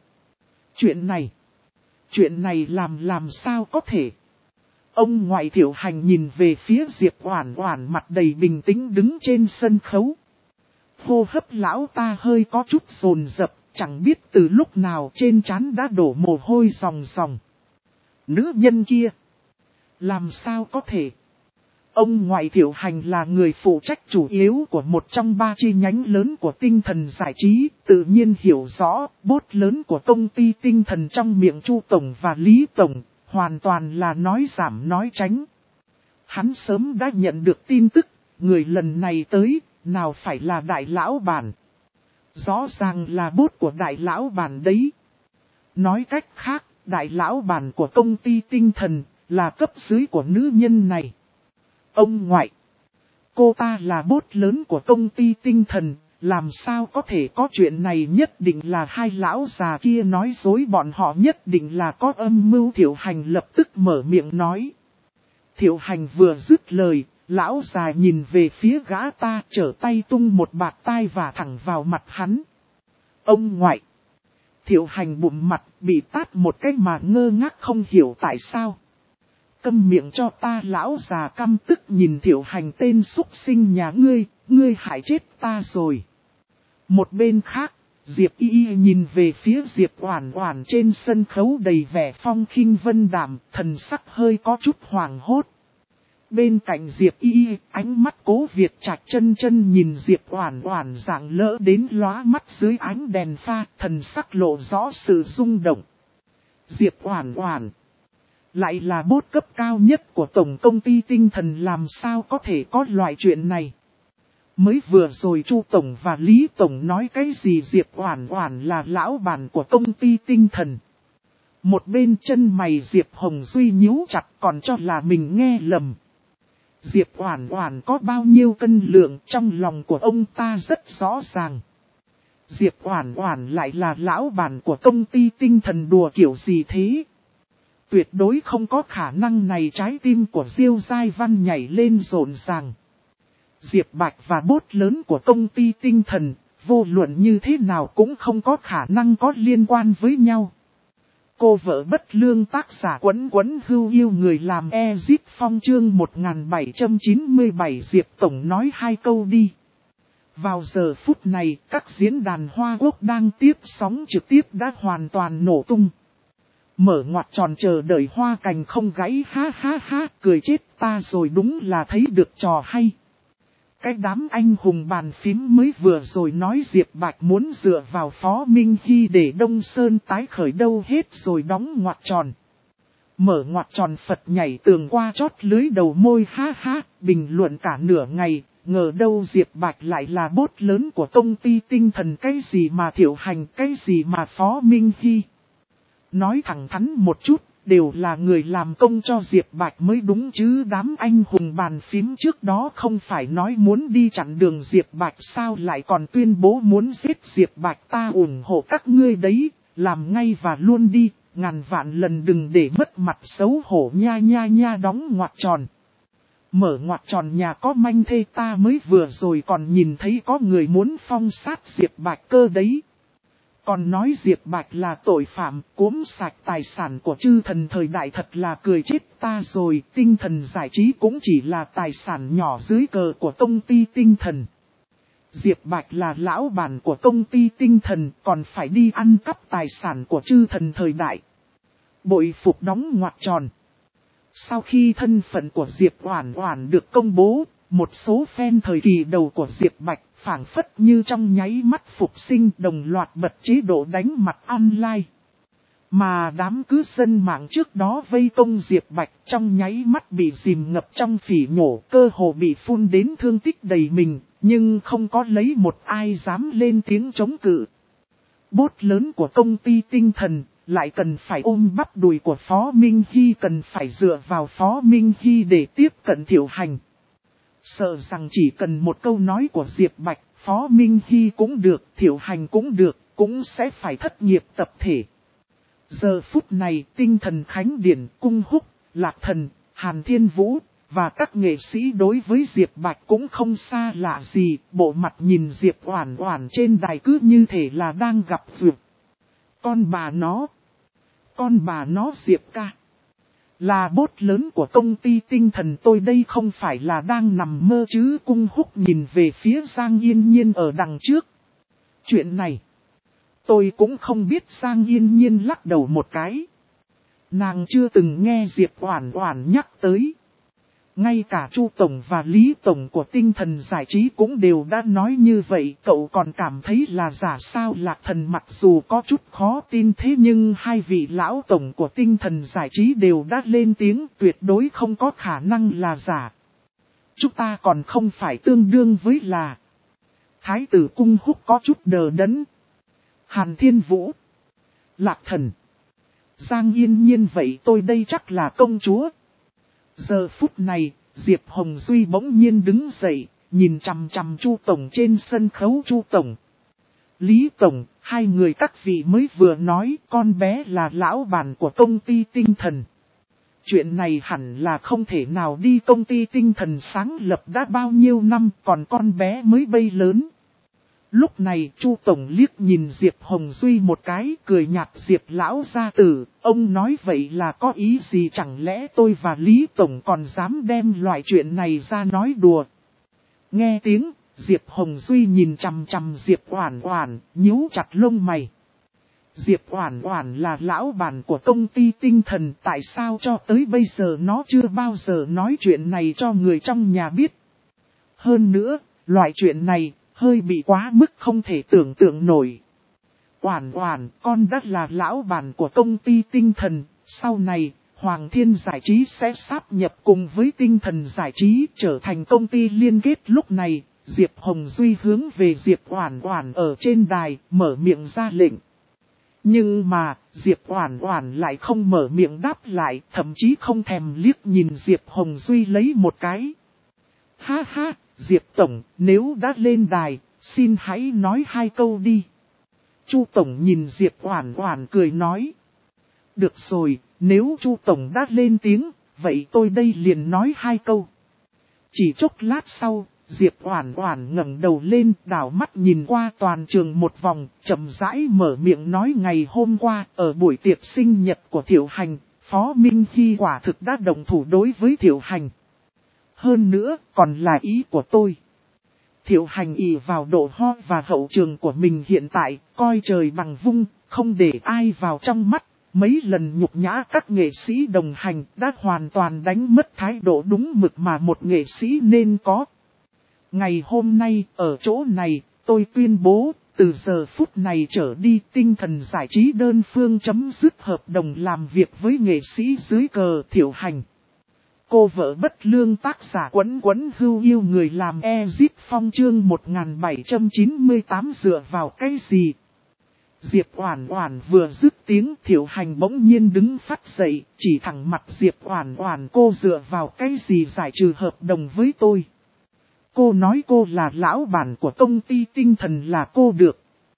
Chuyện này làm sao có thể? Ông ngoại Thiệu Hành nhìn về phía Diệp Oản Oản, mặt đầy bình tĩnh đứng trên sân khấu. Hô hấp lão ta hơi có chút dồn dập, chẳng biết từ lúc nào trên trán đã đổ mồ hôi ròng ròng. Nữ nhân kia, làm sao có thể? Ông ngoại Thiệu Hành là người phụ trách chủ yếu của một trong 3 chi nhánh lớn của tinh thần giải trí, tự nhiên hiểu rõ bốt lớn của công ty tinh thần trong miệng Chu Tổng và Lý Tổng, hoàn toàn là nói giảm nói tránh. Hắn sớm đã nhận được tin tức, người lần này tới, nào phải là đại lão bản. Rõ ràng là bốt của đại lão bản đấy. Nói cách khác, đại lão bản của công ty tinh thần, là cấp dưới của nữ nhân này. Ông ngoại, cô ta là bốt lớn của công ty tinh thần, làm sao có thể có chuyện này, nhất định là hai lão già kia nói dối, bọn họ nhất định là có âm mưu. Thiệu Hành lập tức mở miệng nói. Thiệu Hành vừa dứt lời, lão già nhìn về phía gã ta, trở tay tung một bạt tai và thẳng vào mặt hắn. Ông ngoại, Thiệu Hành bụm mặt, bị tát một cái mà ngơ ngác không hiểu tại sao. Câm miệng cho ta, lão già căm tức nhìn Thiệu Hành, tên súc sinh nhà ngươi hại chết ta rồi. Một bên khác, Diệp Y nhìn về phía Diệp Oản Oản trên sân khấu đầy vẻ phong khinh vân đạm, thần sắc hơi có chút hoảng hốt. Bên cạnh Diệp Y, ánh mắt Cố Việt Trạch chân chân nhìn Diệp Oản Oản dạng lỡ đến lóa mắt dưới ánh đèn pha, thần sắc lộ rõ sự rung động. Diệp Oản Oản, lại là bốt cấp cao nhất của tổng công ty tinh thần, làm sao có thể có loại chuyện này. Mới vừa rồi Chu Tổng và Lý Tổng nói cái gì Diệp Oản Oản là lão bản của công ty tinh thần. Một bên chân mày Diệp Hồng Duy nhíu chặt, còn cho là mình nghe lầm. Diệp Oản Oản có bao nhiêu cân lượng trong lòng của ông ta rất rõ ràng. Diệp Oản Oản lại là lão bản của công ty tinh thần, đùa kiểu gì thế? Tuyệt đối không có khả năng này. Trái tim của Diêu Giai Văn nhảy lên rộn ràng. Diệp Bạch và bốt lớn của công ty tinh thần, vô luận như thế nào cũng không có khả năng có liên quan với nhau. Cô vợ bất lương, tác giả Quấn Quấn Hưu Yêu người làm Ezip Phong, chương 1797. Diệp Tổng nói hai câu đi. Vào giờ phút này, các diễn đàn Hoa Quốc đang tiếp sóng trực tiếp đã hoàn toàn nổ tung. Mở ngoặc tròn chờ đợi hoa cành không gãy, ha ha ha, cười chết ta rồi, đúng là thấy được trò hay. Cái đám anh hùng bàn phím mới vừa rồi nói Diệp Bạch muốn dựa vào Phó Minh Hy để Đông Sơn tái khởi đâu hết rồi, đóng ngoặc tròn. Mở ngoặc tròn Phật nhảy tường qua chót lưới đầu môi, ha ha, bình luận cả nửa ngày, ngờ đâu Diệp Bạch lại là bốt lớn của công ty tinh thần, cái gì mà Thiệu Hành, cái gì mà Phó Minh Hy. Nói thẳng thắn một chút, đều là người làm công cho Diệp Bạch mới đúng chứ. Đám anh hùng bàn phím trước đó không phải nói muốn đi chặn đường Diệp Bạch sao, lại còn tuyên bố muốn giết Diệp Bạch. Ta ủng hộ các ngươi đấy, làm ngay và luôn đi, ngàn vạn lần đừng để mất mặt xấu hổ nha nha nha. Đóng ngoặc tròn. Mở ngoặc tròn nhà có manh thê, ta mới vừa rồi còn nhìn thấy có người muốn phong sát Diệp Bạch cơ đấy. Còn nói Diệp Bạch là tội phạm, cuốn sạch tài sản của chư thần thời đại, thật là cười chết ta rồi. Tinh thần giải trí cũng chỉ là tài sản nhỏ dưới cờ của công ty tinh thần. Diệp Bạch là lão bản của công ty tinh thần, còn phải đi ăn cắp tài sản của chư thần thời đại. Bội phục. Đóng ngoặc tròn. Sau khi thân phận của Diệp Oản Oản được công bố, một số fan thời kỳ đầu của Diệp Bạch phảng phất như trong nháy mắt phục sinh, đồng loạt bật chế độ đánh mặt online. Mà đám cư dân mạng trước đó vây công Diệp Bạch trong nháy mắt bị dìm ngập trong phỉ nhổ, cơ hồ bị phun đến thương tích đầy mình, nhưng không có lấy một ai dám lên tiếng chống cự. Bốt lớn của công ty tinh thần lại cần phải ôm bắp đùi của Phó Minh Hy, cần phải dựa vào Phó Minh Hy để tiếp cận Thiệu Hành. Sợ rằng chỉ cần một câu nói của Diệp Bạch, Phó Minh Hy cũng được, Thiệu Hành cũng được, cũng sẽ phải thất nghiệp tập thể. Giờ phút này, tinh thần Khánh Điển, Cung Húc, Lạc Thần, Hàn Thiên Vũ và các nghệ sĩ đối với Diệp Bạch cũng không xa lạ gì. Bộ mặt nhìn Diệp Oản Oản trên đài cứ như thể là đang gặp duyệt. Con bà nó Diệp ca. Là bốt lớn của công ty tinh thần, tôi đây không phải là đang nằm mơ chứ. Cung Húc nhìn về phía Giang Yên Nhiên ở đằng trước. Chuyện này, tôi cũng không biết. Giang Yên Nhiên lắc đầu một cái. Nàng chưa từng nghe Diệp Oản Oản nhắc tới. Ngay cả Chu Tổng và Lý Tổng của tinh thần giải trí cũng đều đã nói như vậy. Cậu còn cảm thấy là giả sao? Lạc Thần mặc dù có chút khó tin, thế nhưng hai vị lão tổng của tinh thần giải trí đều đã lên tiếng, tuyệt đối không có khả năng là giả. Chúng ta còn không phải tương đương với là. Thái tử Cung Húc có chút đờ đẫn. Hàn Thiên Vũ, Lạc Thần, Giang Yên Nhiên, vậy tôi đây chắc là công chúa. Giờ phút này, Diệp Hồng Duy bỗng nhiên đứng dậy, nhìn chằm chằm Chu Tổng trên sân khấu. Chu Tổng, Lý Tổng, hai người các vị mới vừa nói con bé là lão bản của công ty tinh thần. Chuyện này hẳn là không thể nào đi, công ty tinh thần sáng lập đã bao nhiêu năm, còn con bé mới bay lớn. Lúc này Chu Tổng liếc nhìn Diệp Hồng Duy một cái, cười nhạt. Diệp lão gia tử, ông nói vậy là có ý gì? Chẳng lẽ tôi và Lý Tổng còn dám đem loại chuyện này ra nói đùa? Nghe tiếng, Diệp Hồng Duy nhìn chằm chằm Diệp Oản Oản, nhíu chặt lông mày. Diệp Oản Oản là lão bản của công ty tinh thần, tại sao cho tới bây giờ nó chưa bao giờ nói chuyện này cho người trong nhà biết. Hơn nữa, loại chuyện này, hơi bị quá mức không thể tưởng tượng nổi. Oản Oản, con đã là lão bản của công ty tinh thần, sau này, Hoàng Thiên Giải Trí sẽ sáp nhập cùng với Tinh Thần Giải Trí trở thành công ty liên kết. Lúc này, Diệp Hồng Duy hướng về Diệp Oản Oản ở trên đài, mở miệng ra lệnh. Nhưng mà, Diệp Oản Oản lại không mở miệng đáp lại, thậm chí không thèm liếc nhìn Diệp Hồng Duy lấy một cái. Ha ha, Diệp Tổng, nếu đã lên đài, xin hãy nói 2 câu đi. Chu Tổng nhìn Diệp Oản Oản cười nói. Được rồi, nếu Chu Tổng đã lên tiếng, vậy tôi đây liền nói 2 câu. Chỉ chốc lát sau, Diệp Oản Oản ngẩng đầu lên, đảo mắt nhìn qua toàn trường một vòng, chậm rãi mở miệng nói ngày hôm qua, ở buổi tiệc sinh nhật của Thiệu Hành, Phó Minh Hy quả thực đã đồng thủ đối với Thiệu Hành. Hơn nữa, còn là ý của tôi. Thiệu Hành ỷ vào độ ho và hậu trường của mình hiện tại, coi trời bằng vung, không để ai vào trong mắt. Mấy lần nhục nhã các nghệ sĩ đồng hành đã hoàn toàn đánh mất thái độ đúng mực mà một nghệ sĩ nên có. Ngày hôm nay, ở chỗ này, tôi tuyên bố, từ giờ phút này trở đi Tinh Thần Giải Trí đơn phương chấm dứt hợp đồng làm việc với nghệ sĩ dưới cờ Thiệu Hành. Cô vợ bất lương tác giả Quấn Quấn Hưu yêu người làm Ezip Phong chương 1798 dựa vào cái gì? Diệp Oản Oản vừa dứt tiếng Thiệu Hành bỗng nhiên đứng phát dậy, chỉ thẳng mặt Diệp Oản Oản cô dựa vào cái gì giải trừ hợp đồng với tôi. Cô nói cô là lão bản của công ty tinh thần là cô được.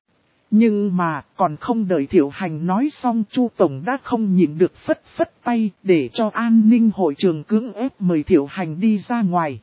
Nhưng mà còn không đợi Thiệu Hành nói xong Chu Tổng đã không nhịn được phất phất tay để cho an ninh hội trường cưỡng ép mời Thiệu Hành đi ra ngoài.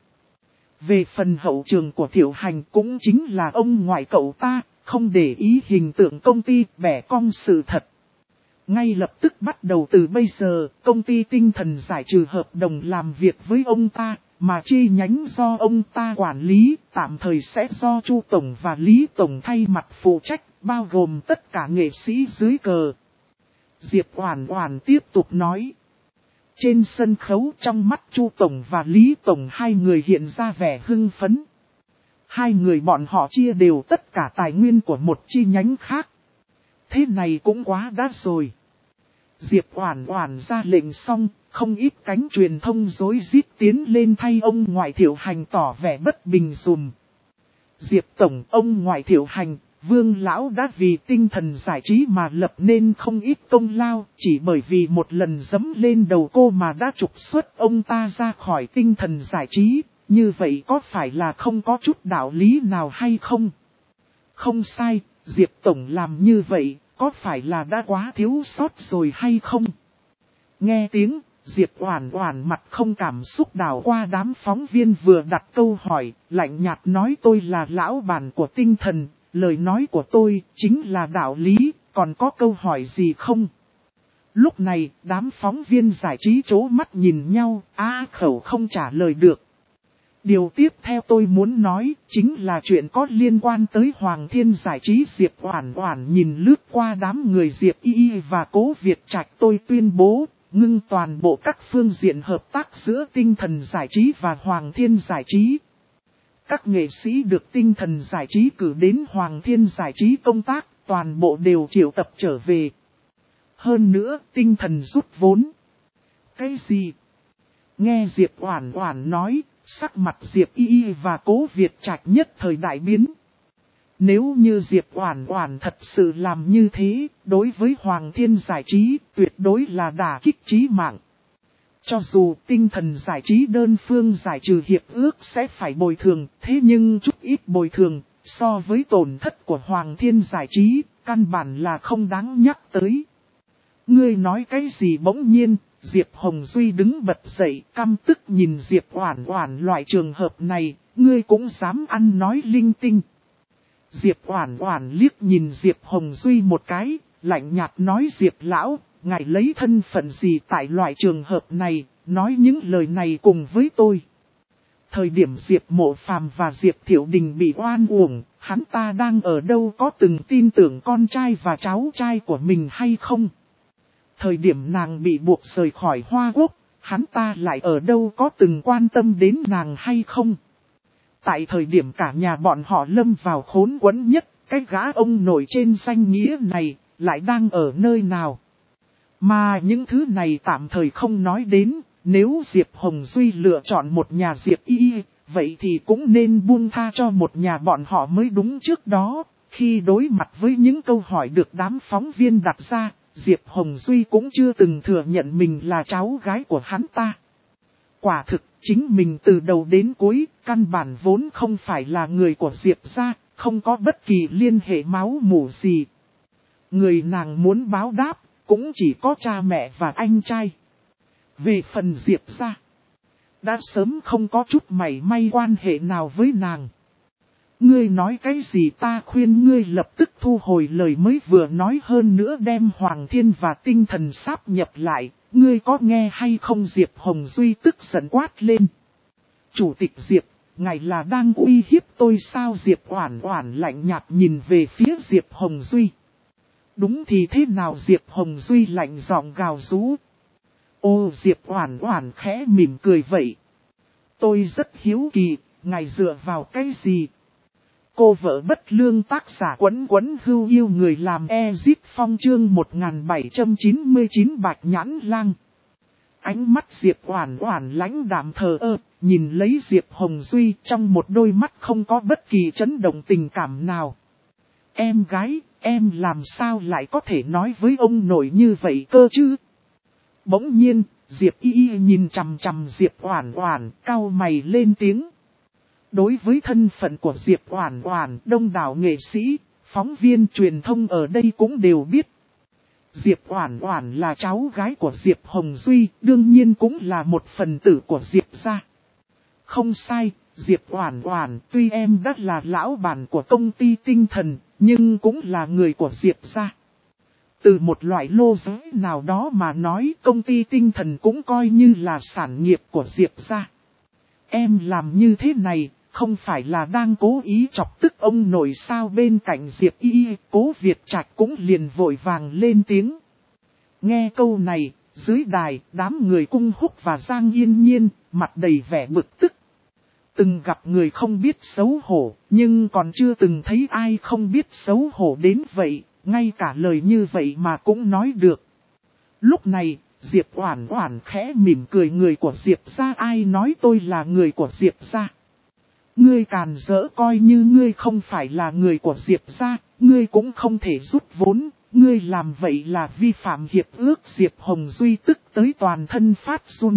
Về phần hậu trường của Thiệu Hành cũng chính là ông ngoại cậu ta, không để ý hình tượng công ty bẻ cong sự thật. Ngay lập tức bắt đầu từ bây giờ, công ty tinh thần giải trừ hợp đồng làm việc với ông ta, mà chi nhánh do ông ta quản lý, tạm thời sẽ do Chu Tổng và Lý Tổng thay mặt phụ trách, bao gồm tất cả nghệ sĩ dưới cờ. Diệp Oản Oản tiếp tục nói. Trên sân khấu trong mắt Chu Tổng và Lý Tổng hai người hiện ra vẻ hưng phấn. Hai người bọn họ chia đều tất cả tài nguyên của một chi nhánh khác. Thế này cũng quá đã rồi. Diệp Oản Oản ra lệnh xong, không ít cánh truyền thông rối rít tiến lên thay ông ngoại Thiệu Hành tỏ vẻ bất bình dùm. Diệp Tổng, ông ngoại Thiệu Hành, Vương Lão đã vì tinh thần giải trí mà lập nên không ít công lao, chỉ bởi vì một lần giẫm lên đầu cô mà đã trục xuất ông ta ra khỏi tinh thần giải trí, như vậy có phải là không có chút đạo lý nào hay không? Không sai, Diệp Tổng làm như vậy, có phải là đã quá thiếu sót rồi hay không? Nghe tiếng, Diệp Oản Oản mặt không cảm xúc đảo qua đám phóng viên vừa đặt câu hỏi, lạnh nhạt nói tôi là lão bản của tinh thần, lời nói của tôi chính là đạo lý, còn có câu hỏi gì không? Lúc này, đám phóng viên giải trí trố mắt nhìn nhau, á khẩu không trả lời được. Điều tiếp theo tôi muốn nói, chính là chuyện có liên quan tới Hoàng Thiên Giải Trí. Diệp Oản Oản nhìn lướt qua đám người Diệp Y và Cố Việt Trạch, tôi tuyên bố, ngưng toàn bộ các phương diện hợp tác giữa Tinh Thần Giải Trí và Hoàng Thiên Giải Trí. Các nghệ sĩ được Tinh Thần Giải Trí cử đến Hoàng Thiên Giải Trí công tác, toàn bộ đều triệu tập trở về. Hơn nữa, Tinh Thần rút vốn. Cái gì? Nghe Diệp Oản Oản nói, sắc mặt Diệp Y và Cố Việt Trạch nhất thời đại biến. Nếu như Diệp Oản Oản thật sự làm như thế, đối với Hoàng Thiên Giải Trí, tuyệt đối là đả kích chí mạng. Cho dù Tinh Thần Giải Trí đơn phương giải trừ hiệp ước sẽ phải bồi thường, thế nhưng chút ít bồi thường, so với tổn thất của Hoàng Thiên Giải Trí, căn bản là không đáng nhắc tới. Ngươi nói cái gì? Bỗng nhiên, Diệp Hồng Duy đứng bật dậy, căm tức nhìn Diệp Oản Oản. Loại trường hợp này, ngươi cũng dám ăn nói linh tinh. Diệp Oản Oản liếc nhìn Diệp Hồng Duy một cái, lạnh nhạt nói Diệp lão, ngài lấy thân phận gì tại loại trường hợp này, nói những lời này cùng với tôi. Thời điểm Diệp Mộ Phàm và Diệp Thiệu Đình bị oan uổng, hắn ta đang ở đâu, có từng tin tưởng con trai và cháu trai của mình hay không? Thời điểm nàng bị buộc rời khỏi Hoa Quốc, hắn ta lại ở đâu, có từng quan tâm đến nàng hay không? Tại thời điểm cả nhà bọn họ lâm vào khốn quẫn nhất, cái gã ông nội trên danh nghĩa này lại đang ở nơi nào? Mà những thứ này tạm thời không nói đến, nếu Diệp Hồng Duy lựa chọn một nhà Diệp Y, vậy thì cũng nên buông tha cho một nhà bọn họ mới đúng. Trước đó, khi đối mặt với những câu hỏi được đám phóng viên đặt ra, Diệp Hồng Duy cũng chưa từng thừa nhận mình là cháu gái của hắn ta. Quả thực, chính mình từ đầu đến cuối, căn bản vốn không phải là người của Diệp gia, không có bất kỳ liên hệ máu mủ gì. Người nàng muốn báo đáp, cũng chỉ có cha mẹ và anh trai. Về phần Diệp gia, đã sớm không có chút mảy may quan hệ nào với nàng. Ngươi nói cái gì, ta khuyên ngươi lập tức thu hồi lời mới vừa nói, hơn nữa đem Hoàng Thiên và Tinh Thần sáp nhập lại, ngươi có nghe hay không? Diệp Hồng Duy tức giận quát lên. Chủ tịch Diệp, ngài là đang uy hiếp tôi sao? Diệp Oản Oản lạnh nhạt nhìn về phía Diệp Hồng Duy. Đúng thì thế nào? Diệp Hồng Duy lạnh giọng gào rú. Ô, Diệp Oản Oản khẽ mỉm cười, vậy tôi rất hiếu kỳ, ngài dựa vào cái gì? Cô vợ bất lương, tác giả Quấn Quấn Hưu Yêu Người làm Ezit Phong, chương 1799 Bạch Nhãn Lang. Ánh mắt Diệp Oản Oản lãnh đạm thờ ơ, nhìn lấy Diệp Hồng Duy, trong một đôi mắt không có bất kỳ chấn động tình cảm nào. Em gái, em làm sao lại có thể nói với ông nội như vậy cơ chứ? Bỗng nhiên, Diệp Y Y nhìn chằm chằm Diệp Oản Oản, cau mày lên tiếng. Đối với thân phận của Diệp Oản Oản, đông đảo nghệ sĩ, phóng viên truyền thông ở đây cũng đều biết. Diệp Oản Oản là cháu gái của Diệp Hồng Duy, đương nhiên cũng là một phần tử của Diệp gia. Không sai, Diệp Oản Oản tuy em đã là lão bản của công ty Tinh Thần, nhưng cũng là người của Diệp gia. Từ một loại lô giới nào đó mà nói, công ty Tinh Thần cũng coi như là sản nghiệp của Diệp gia. Em làm như thế này, không phải là đang cố ý chọc tức ông nội sao? Bên cạnh Diệp Y, Cố Việt Trạch cũng liền vội vàng lên tiếng. Nghe câu này, dưới đài, đám người Cung Húc và Giang Yên Nhiên, mặt đầy vẻ bực tức. Từng gặp người không biết xấu hổ, nhưng còn chưa từng thấy ai không biết xấu hổ đến vậy, ngay cả lời như vậy mà cũng nói được. Lúc này, Diệp Oản Oản khẽ mỉm cười, người của Diệp gia, ai nói tôi là người của Diệp gia? Ngươi càn rỡ, coi như ngươi không phải là người của Diệp gia, ngươi cũng không thể rút vốn, ngươi làm vậy là vi phạm hiệp ước. Diệp Hồng Duy tức tới toàn thân phát run.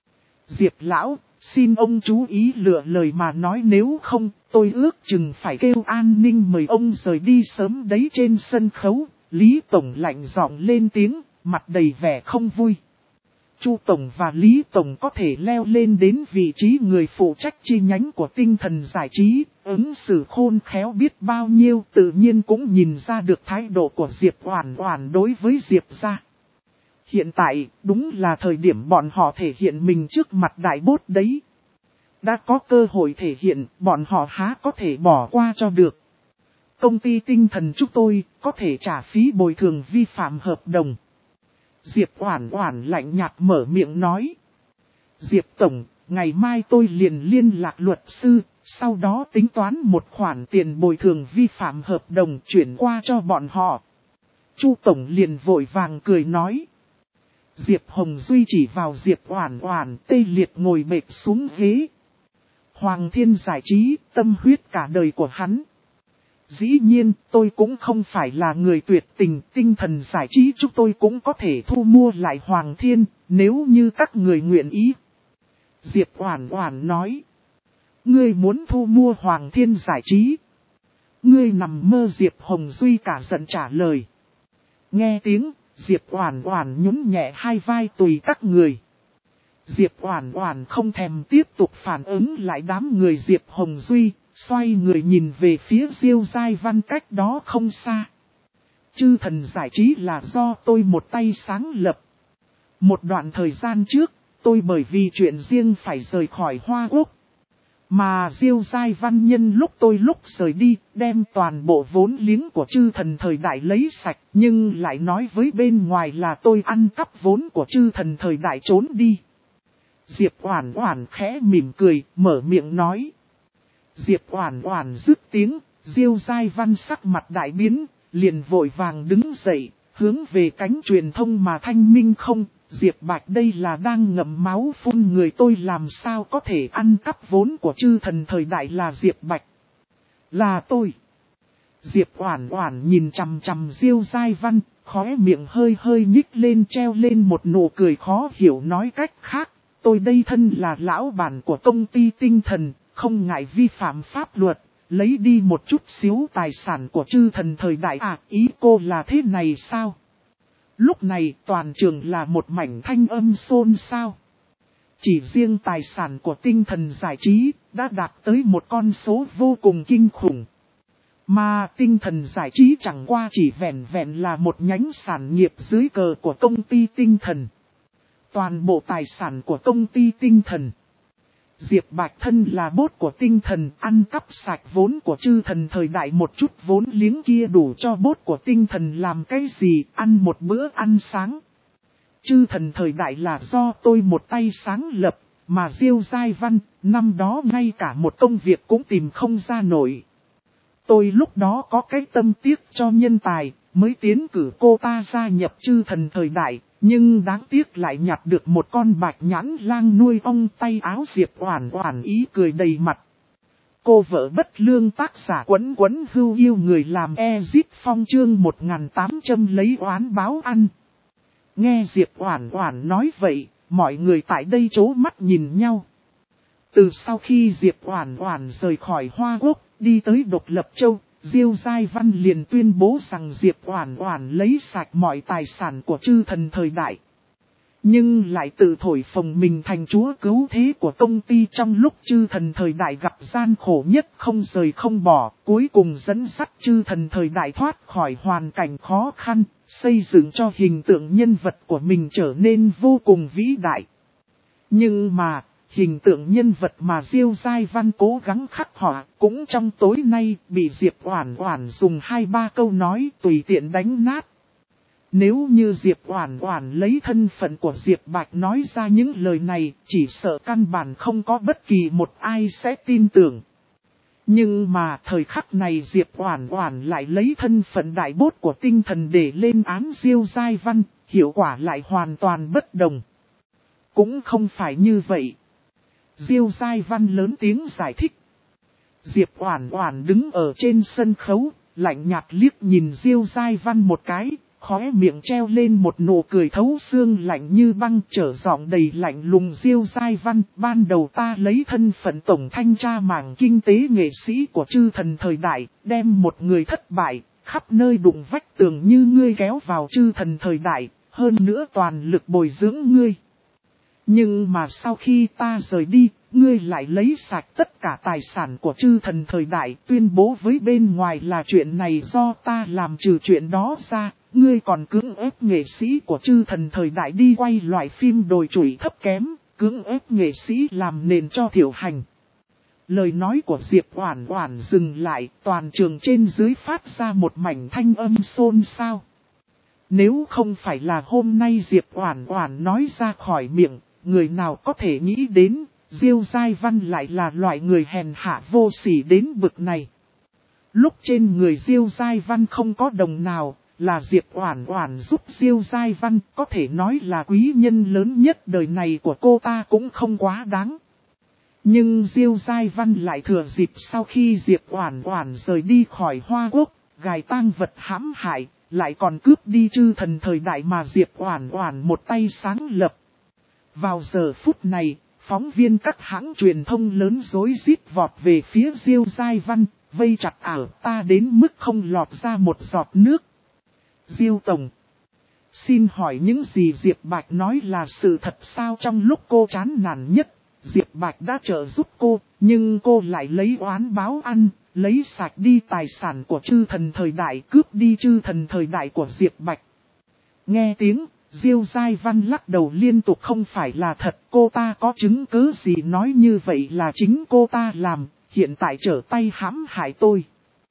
Diệp lão, xin ông chú ý lựa lời mà nói, nếu không, tôi ước chừng phải kêu an ninh mời ông rời đi sớm đấy. Trên sân khấu, Lý Tổng lạnh giọng lên tiếng, mặt đầy vẻ không vui. Chu Tổng và Lý Tổng có thể leo lên đến vị trí người phụ trách chi nhánh của Tinh Thần giải trí, ứng xử khôn khéo biết bao nhiêu, tự nhiên cũng nhìn ra được thái độ của Diệp Oản Oản đối với Diệp gia. Hiện tại, đúng là thời điểm bọn họ thể hiện mình trước mặt đại bốt đấy. Đã có cơ hội thể hiện, bọn họ há có thể bỏ qua cho được. Công ty Tinh Thần chúng tôi có thể trả phí bồi thường vi phạm hợp đồng. Diệp Oản Oản lạnh nhạt mở miệng nói. Diệp Tổng, ngày mai tôi liền liên lạc luật sư, sau đó tính toán một khoản tiền bồi thường vi phạm hợp đồng chuyển qua cho bọn họ. Chu Tổng liền vội vàng cười nói. Diệp Hồng Duy chỉ vào Diệp Oản Oản, tê liệt ngồi bệt xuống ghế. Hoàng Thiên giải trí, tâm huyết cả đời của hắn. Dĩ nhiên, tôi cũng không phải là người tuyệt tình, Tinh Thần giải trí chúng tôi cũng có thể thu mua lại Hoàng Thiên, nếu như các người nguyện ý. Diệp Oản Oản nói. Ngươi muốn thu mua Hoàng Thiên giải trí? Ngươi nằm mơ. Diệp Hồng Duy cả giận trả lời. Nghe tiếng, Diệp Oản Oản nhún nhẹ hai vai, tùy các người. Diệp Oản Oản không thèm tiếp tục phản ứng lại đám người Diệp Hồng Duy, xoay người nhìn về phía Diêu Giai Văn cách đó không xa. Chư Thần giải trí là do tôi một tay sáng lập. Một đoạn thời gian trước, tôi bởi vì chuyện riêng phải rời khỏi Hoa Quốc. Mà Diêu Giai Văn nhân lúc rời đi, đem toàn bộ vốn liếng của chư thần thời đại lấy sạch, nhưng lại nói với bên ngoài là tôi ăn cắp vốn của chư thần thời đại trốn đi. Diệp Oản Oản khẽ mỉm cười, mở miệng nói. Diệp Oản Oản dứt tiếng, Diêu Giai Văn sắc mặt đại biến, liền vội vàng đứng dậy, hướng về cánh truyền thông mà thanh minh không. Diệp Bạch đây là đang ngậm máu phun người, tôi làm sao có thể ăn cắp vốn của chư thần thời đại, là Diệp Bạch. Là tôi. Diệp Oản Oản nhìn chằm chằm Diêu Giai Văn, khóe miệng hơi hơi nhích lên, treo lên một nụ cười khó hiểu, nói cách khác, tôi đây thân là lão bản của công ty tinh thần, không ngại vi phạm pháp luật, lấy đi một chút xíu tài sản của chư thần thời đại à, ý cô là thế này sao? Lúc này toàn trường là một mảnh thanh âm xôn xao. Chỉ riêng tài sản của tinh thần giải trí đã đạt tới một con số vô cùng kinh khủng. Mà tinh thần giải trí chẳng qua chỉ vẹn vẹn là một nhánh sản nghiệp dưới cờ của công ty tinh thần. Toàn bộ tài sản của công ty tinh thần. Diệp Bạch thân là bốt của tinh thần, ăn cắp sạch vốn của chư thần thời đại, một chút vốn liếng kia đủ cho bốt của tinh thần làm cái gì, ăn một bữa ăn sáng. Chư thần thời đại là do tôi một tay sáng lập, mà Diêu Giai Văn, năm đó ngay cả một công việc cũng tìm không ra nổi. Tôi lúc đó có cái tâm tiếc cho nhân tài, mới tiến cử cô ta gia nhập chư thần thời đại. Nhưng đáng tiếc lại nhặt được một con bạch nhãn lang nuôi ong, tay áo. Diệp Oản Oản ý cười đầy mặt. Cô vợ bất lương, tác giả Quấn Quấn Hưu yêu người làm Ezit Phong, chương 1800 lấy oán báo ăn. Nghe Diệp Oản Oản nói vậy, mọi người tại đây trố mắt nhìn nhau. Từ sau khi Diệp Oản Oản rời khỏi Hoa Quốc, đi tới Độc Lập Châu, Diêu Giai Văn liền tuyên bố rằng Diệp Oản Oản lấy sạch mọi tài sản của chư thần thời đại. Nhưng lại tự thổi phồng mình thành chúa cứu thế của công ty, trong lúc chư thần thời đại gặp gian khổ nhất không rời không bỏ, cuối cùng dẫn dắt chư thần thời đại thoát khỏi hoàn cảnh khó khăn, xây dựng cho hình tượng nhân vật của mình trở nên vô cùng vĩ đại. Nhưng mà, hình tượng nhân vật mà Diêu Giai Văn cố gắng khắc họa cũng trong tối nay bị Diệp Oản Oản dùng 2-3 câu nói tùy tiện đánh nát. Nếu như Diệp Oản Oản lấy thân phận của Diệp Bạch nói ra những lời này, chỉ sợ căn bản không có bất kỳ một ai sẽ tin tưởng. Nhưng mà thời khắc này Diệp Oản Oản lại lấy thân phận đại bốt của tinh thần để lên án Diêu Giai Văn, hiệu quả lại hoàn toàn bất đồng. Cũng không phải như vậy. Diêu Giai Văn lớn tiếng giải thích. Diệp Oản Oản đứng ở trên sân khấu, lạnh nhạt liếc nhìn Diêu Giai Văn một cái, khóe miệng treo lên một nụ cười thấu xương lạnh như băng, trở giọng đầy lạnh lùng. Diêu Giai Văn, ban đầu ta lấy thân phận tổng thanh tra mảng kinh tế nghệ sĩ của chư thần thời đại, đem một người thất bại, khắp nơi đụng vách tường như ngươi kéo vào chư thần thời đại, hơn nữa toàn lực bồi dưỡng ngươi. Nhưng mà sau khi ta rời đi, ngươi lại lấy sạch tất cả tài sản của chư thần thời đại, tuyên bố với bên ngoài là chuyện này do ta làm. Trừ chuyện đó ra, ngươi còn cưỡng ép nghệ sĩ của chư thần thời đại đi quay loại phim đồi trụy thấp kém, cưỡng ép nghệ sĩ làm nền cho thiểu hành. Lời nói của Diệp Oản Oản dừng lại, toàn trường trên dưới phát ra một mảnh thanh âm xôn xao. Nếu không phải là hôm nay Diệp Oản Oản nói ra khỏi miệng, người nào có thể nghĩ đến, Diêu Giai Văn lại là loại người hèn hạ vô sỉ đến bực này. Lúc trên người Diêu Giai Văn không có đồng nào, là Diệp Oản Oản giúp Diêu Giai Văn, có thể nói là quý nhân lớn nhất đời này của cô ta cũng không quá đáng. Nhưng Diêu Giai Văn lại thừa dịp sau khi Diệp Oản Oản rời đi khỏi Hoa Quốc, gài tang vật hãm hại, lại còn cướp đi chư thần thời đại mà Diệp Oản Oản một tay sáng lập. Vào giờ phút này, phóng viên các hãng truyền thông lớn rối rít vọt về phía Diêu Giai Văn, vây chặt ảo ta đến mức không lọt ra một giọt nước. Diêu Tổng, xin hỏi những gì Diệp Bạch nói là sự thật sao? Trong lúc cô chán nản nhất, Diệp Bạch đã trợ giúp cô, nhưng cô lại lấy oán báo ăn, lấy sạch đi tài sản của chư thần thời đại, cướp đi chư thần thời đại của Diệp Bạch. Nghe tiếng, Diêu Giai Văn lắc đầu liên tục không phải là thật, cô ta có chứng cứ gì nói như vậy là chính cô ta làm, hiện tại trở tay hãm hại tôi.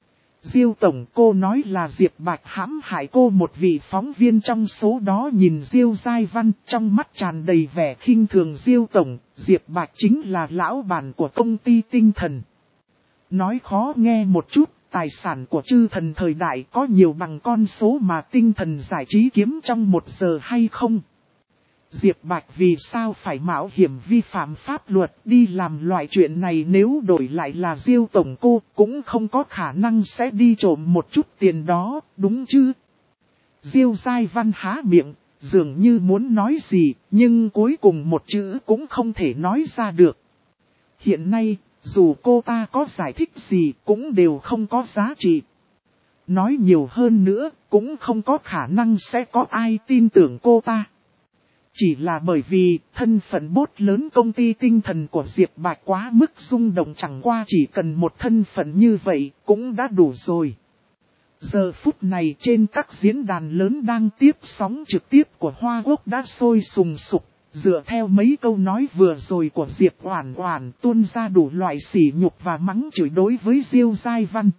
Diêu Tổng, cô nói là Diệp Bạch hãm hại cô. Một vị phóng viên trong số đó nhìn Diêu Giai Văn, trong mắt tràn đầy vẻ khinh thường. Diêu Tổng, Diệp Bạch chính là lão bản của công ty tinh thần. Nói khó nghe một chút, tài sản của chư thần thời đại có nhiều bằng con số mà tinh thần giải trí kiếm trong 1 giờ hay không? Diệp Bạch vì sao phải mạo hiểm vi phạm pháp luật đi làm loại chuyện này, nếu đổi lại là Diêu Tổng cô cũng không có khả năng sẽ đi trộm một chút tiền đó, đúng chứ? Diêu Giai Văn há miệng, dường như muốn nói gì, nhưng cuối cùng một chữ cũng không thể nói ra được. Hiện nay, dù cô ta có giải thích gì cũng đều không có giá trị. Nói nhiều hơn nữa, cũng không có khả năng sẽ có ai tin tưởng cô ta. Chỉ là bởi vì thân phận bốt lớn công ty tinh thần của Diệp Bạch quá mức rung động, chẳng qua chỉ cần một thân phận như vậy cũng đã đủ rồi. Giờ phút này trên các diễn đàn lớn đang tiếp sóng trực tiếp của Hoa Quốc đã sôi sùng sục, dựa theo mấy câu nói vừa rồi của Diệp Oản Oản tuôn ra đủ loại sỉ nhục và mắng chửi đối với Diêu Giai Văn.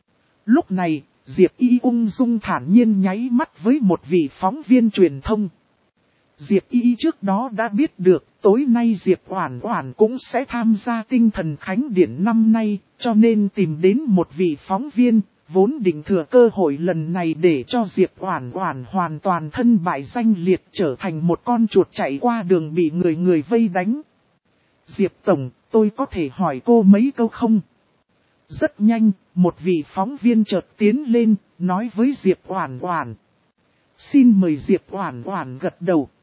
Lúc này, Diệp Y ung dung thản nhiên nháy mắt với một vị phóng viên truyền thông. Diệp Y trước đó đã biết được tối nay Diệp Oản Oản cũng sẽ tham gia tinh thần khánh điển năm nay, cho nên tìm đến một vị phóng viên, vốn định thừa cơ hội lần này để cho Diệp Oản Oản hoàn toàn thân bại danh liệt, trở thành một con chuột chạy qua đường bị người vây đánh. Diệp Tổng, tôi có thể hỏi cô mấy câu không? Rất nhanh, một vị phóng viên chợt tiến lên, nói với Diệp Oản Oản. Xin mời Diệp Oản Oản gật đầu.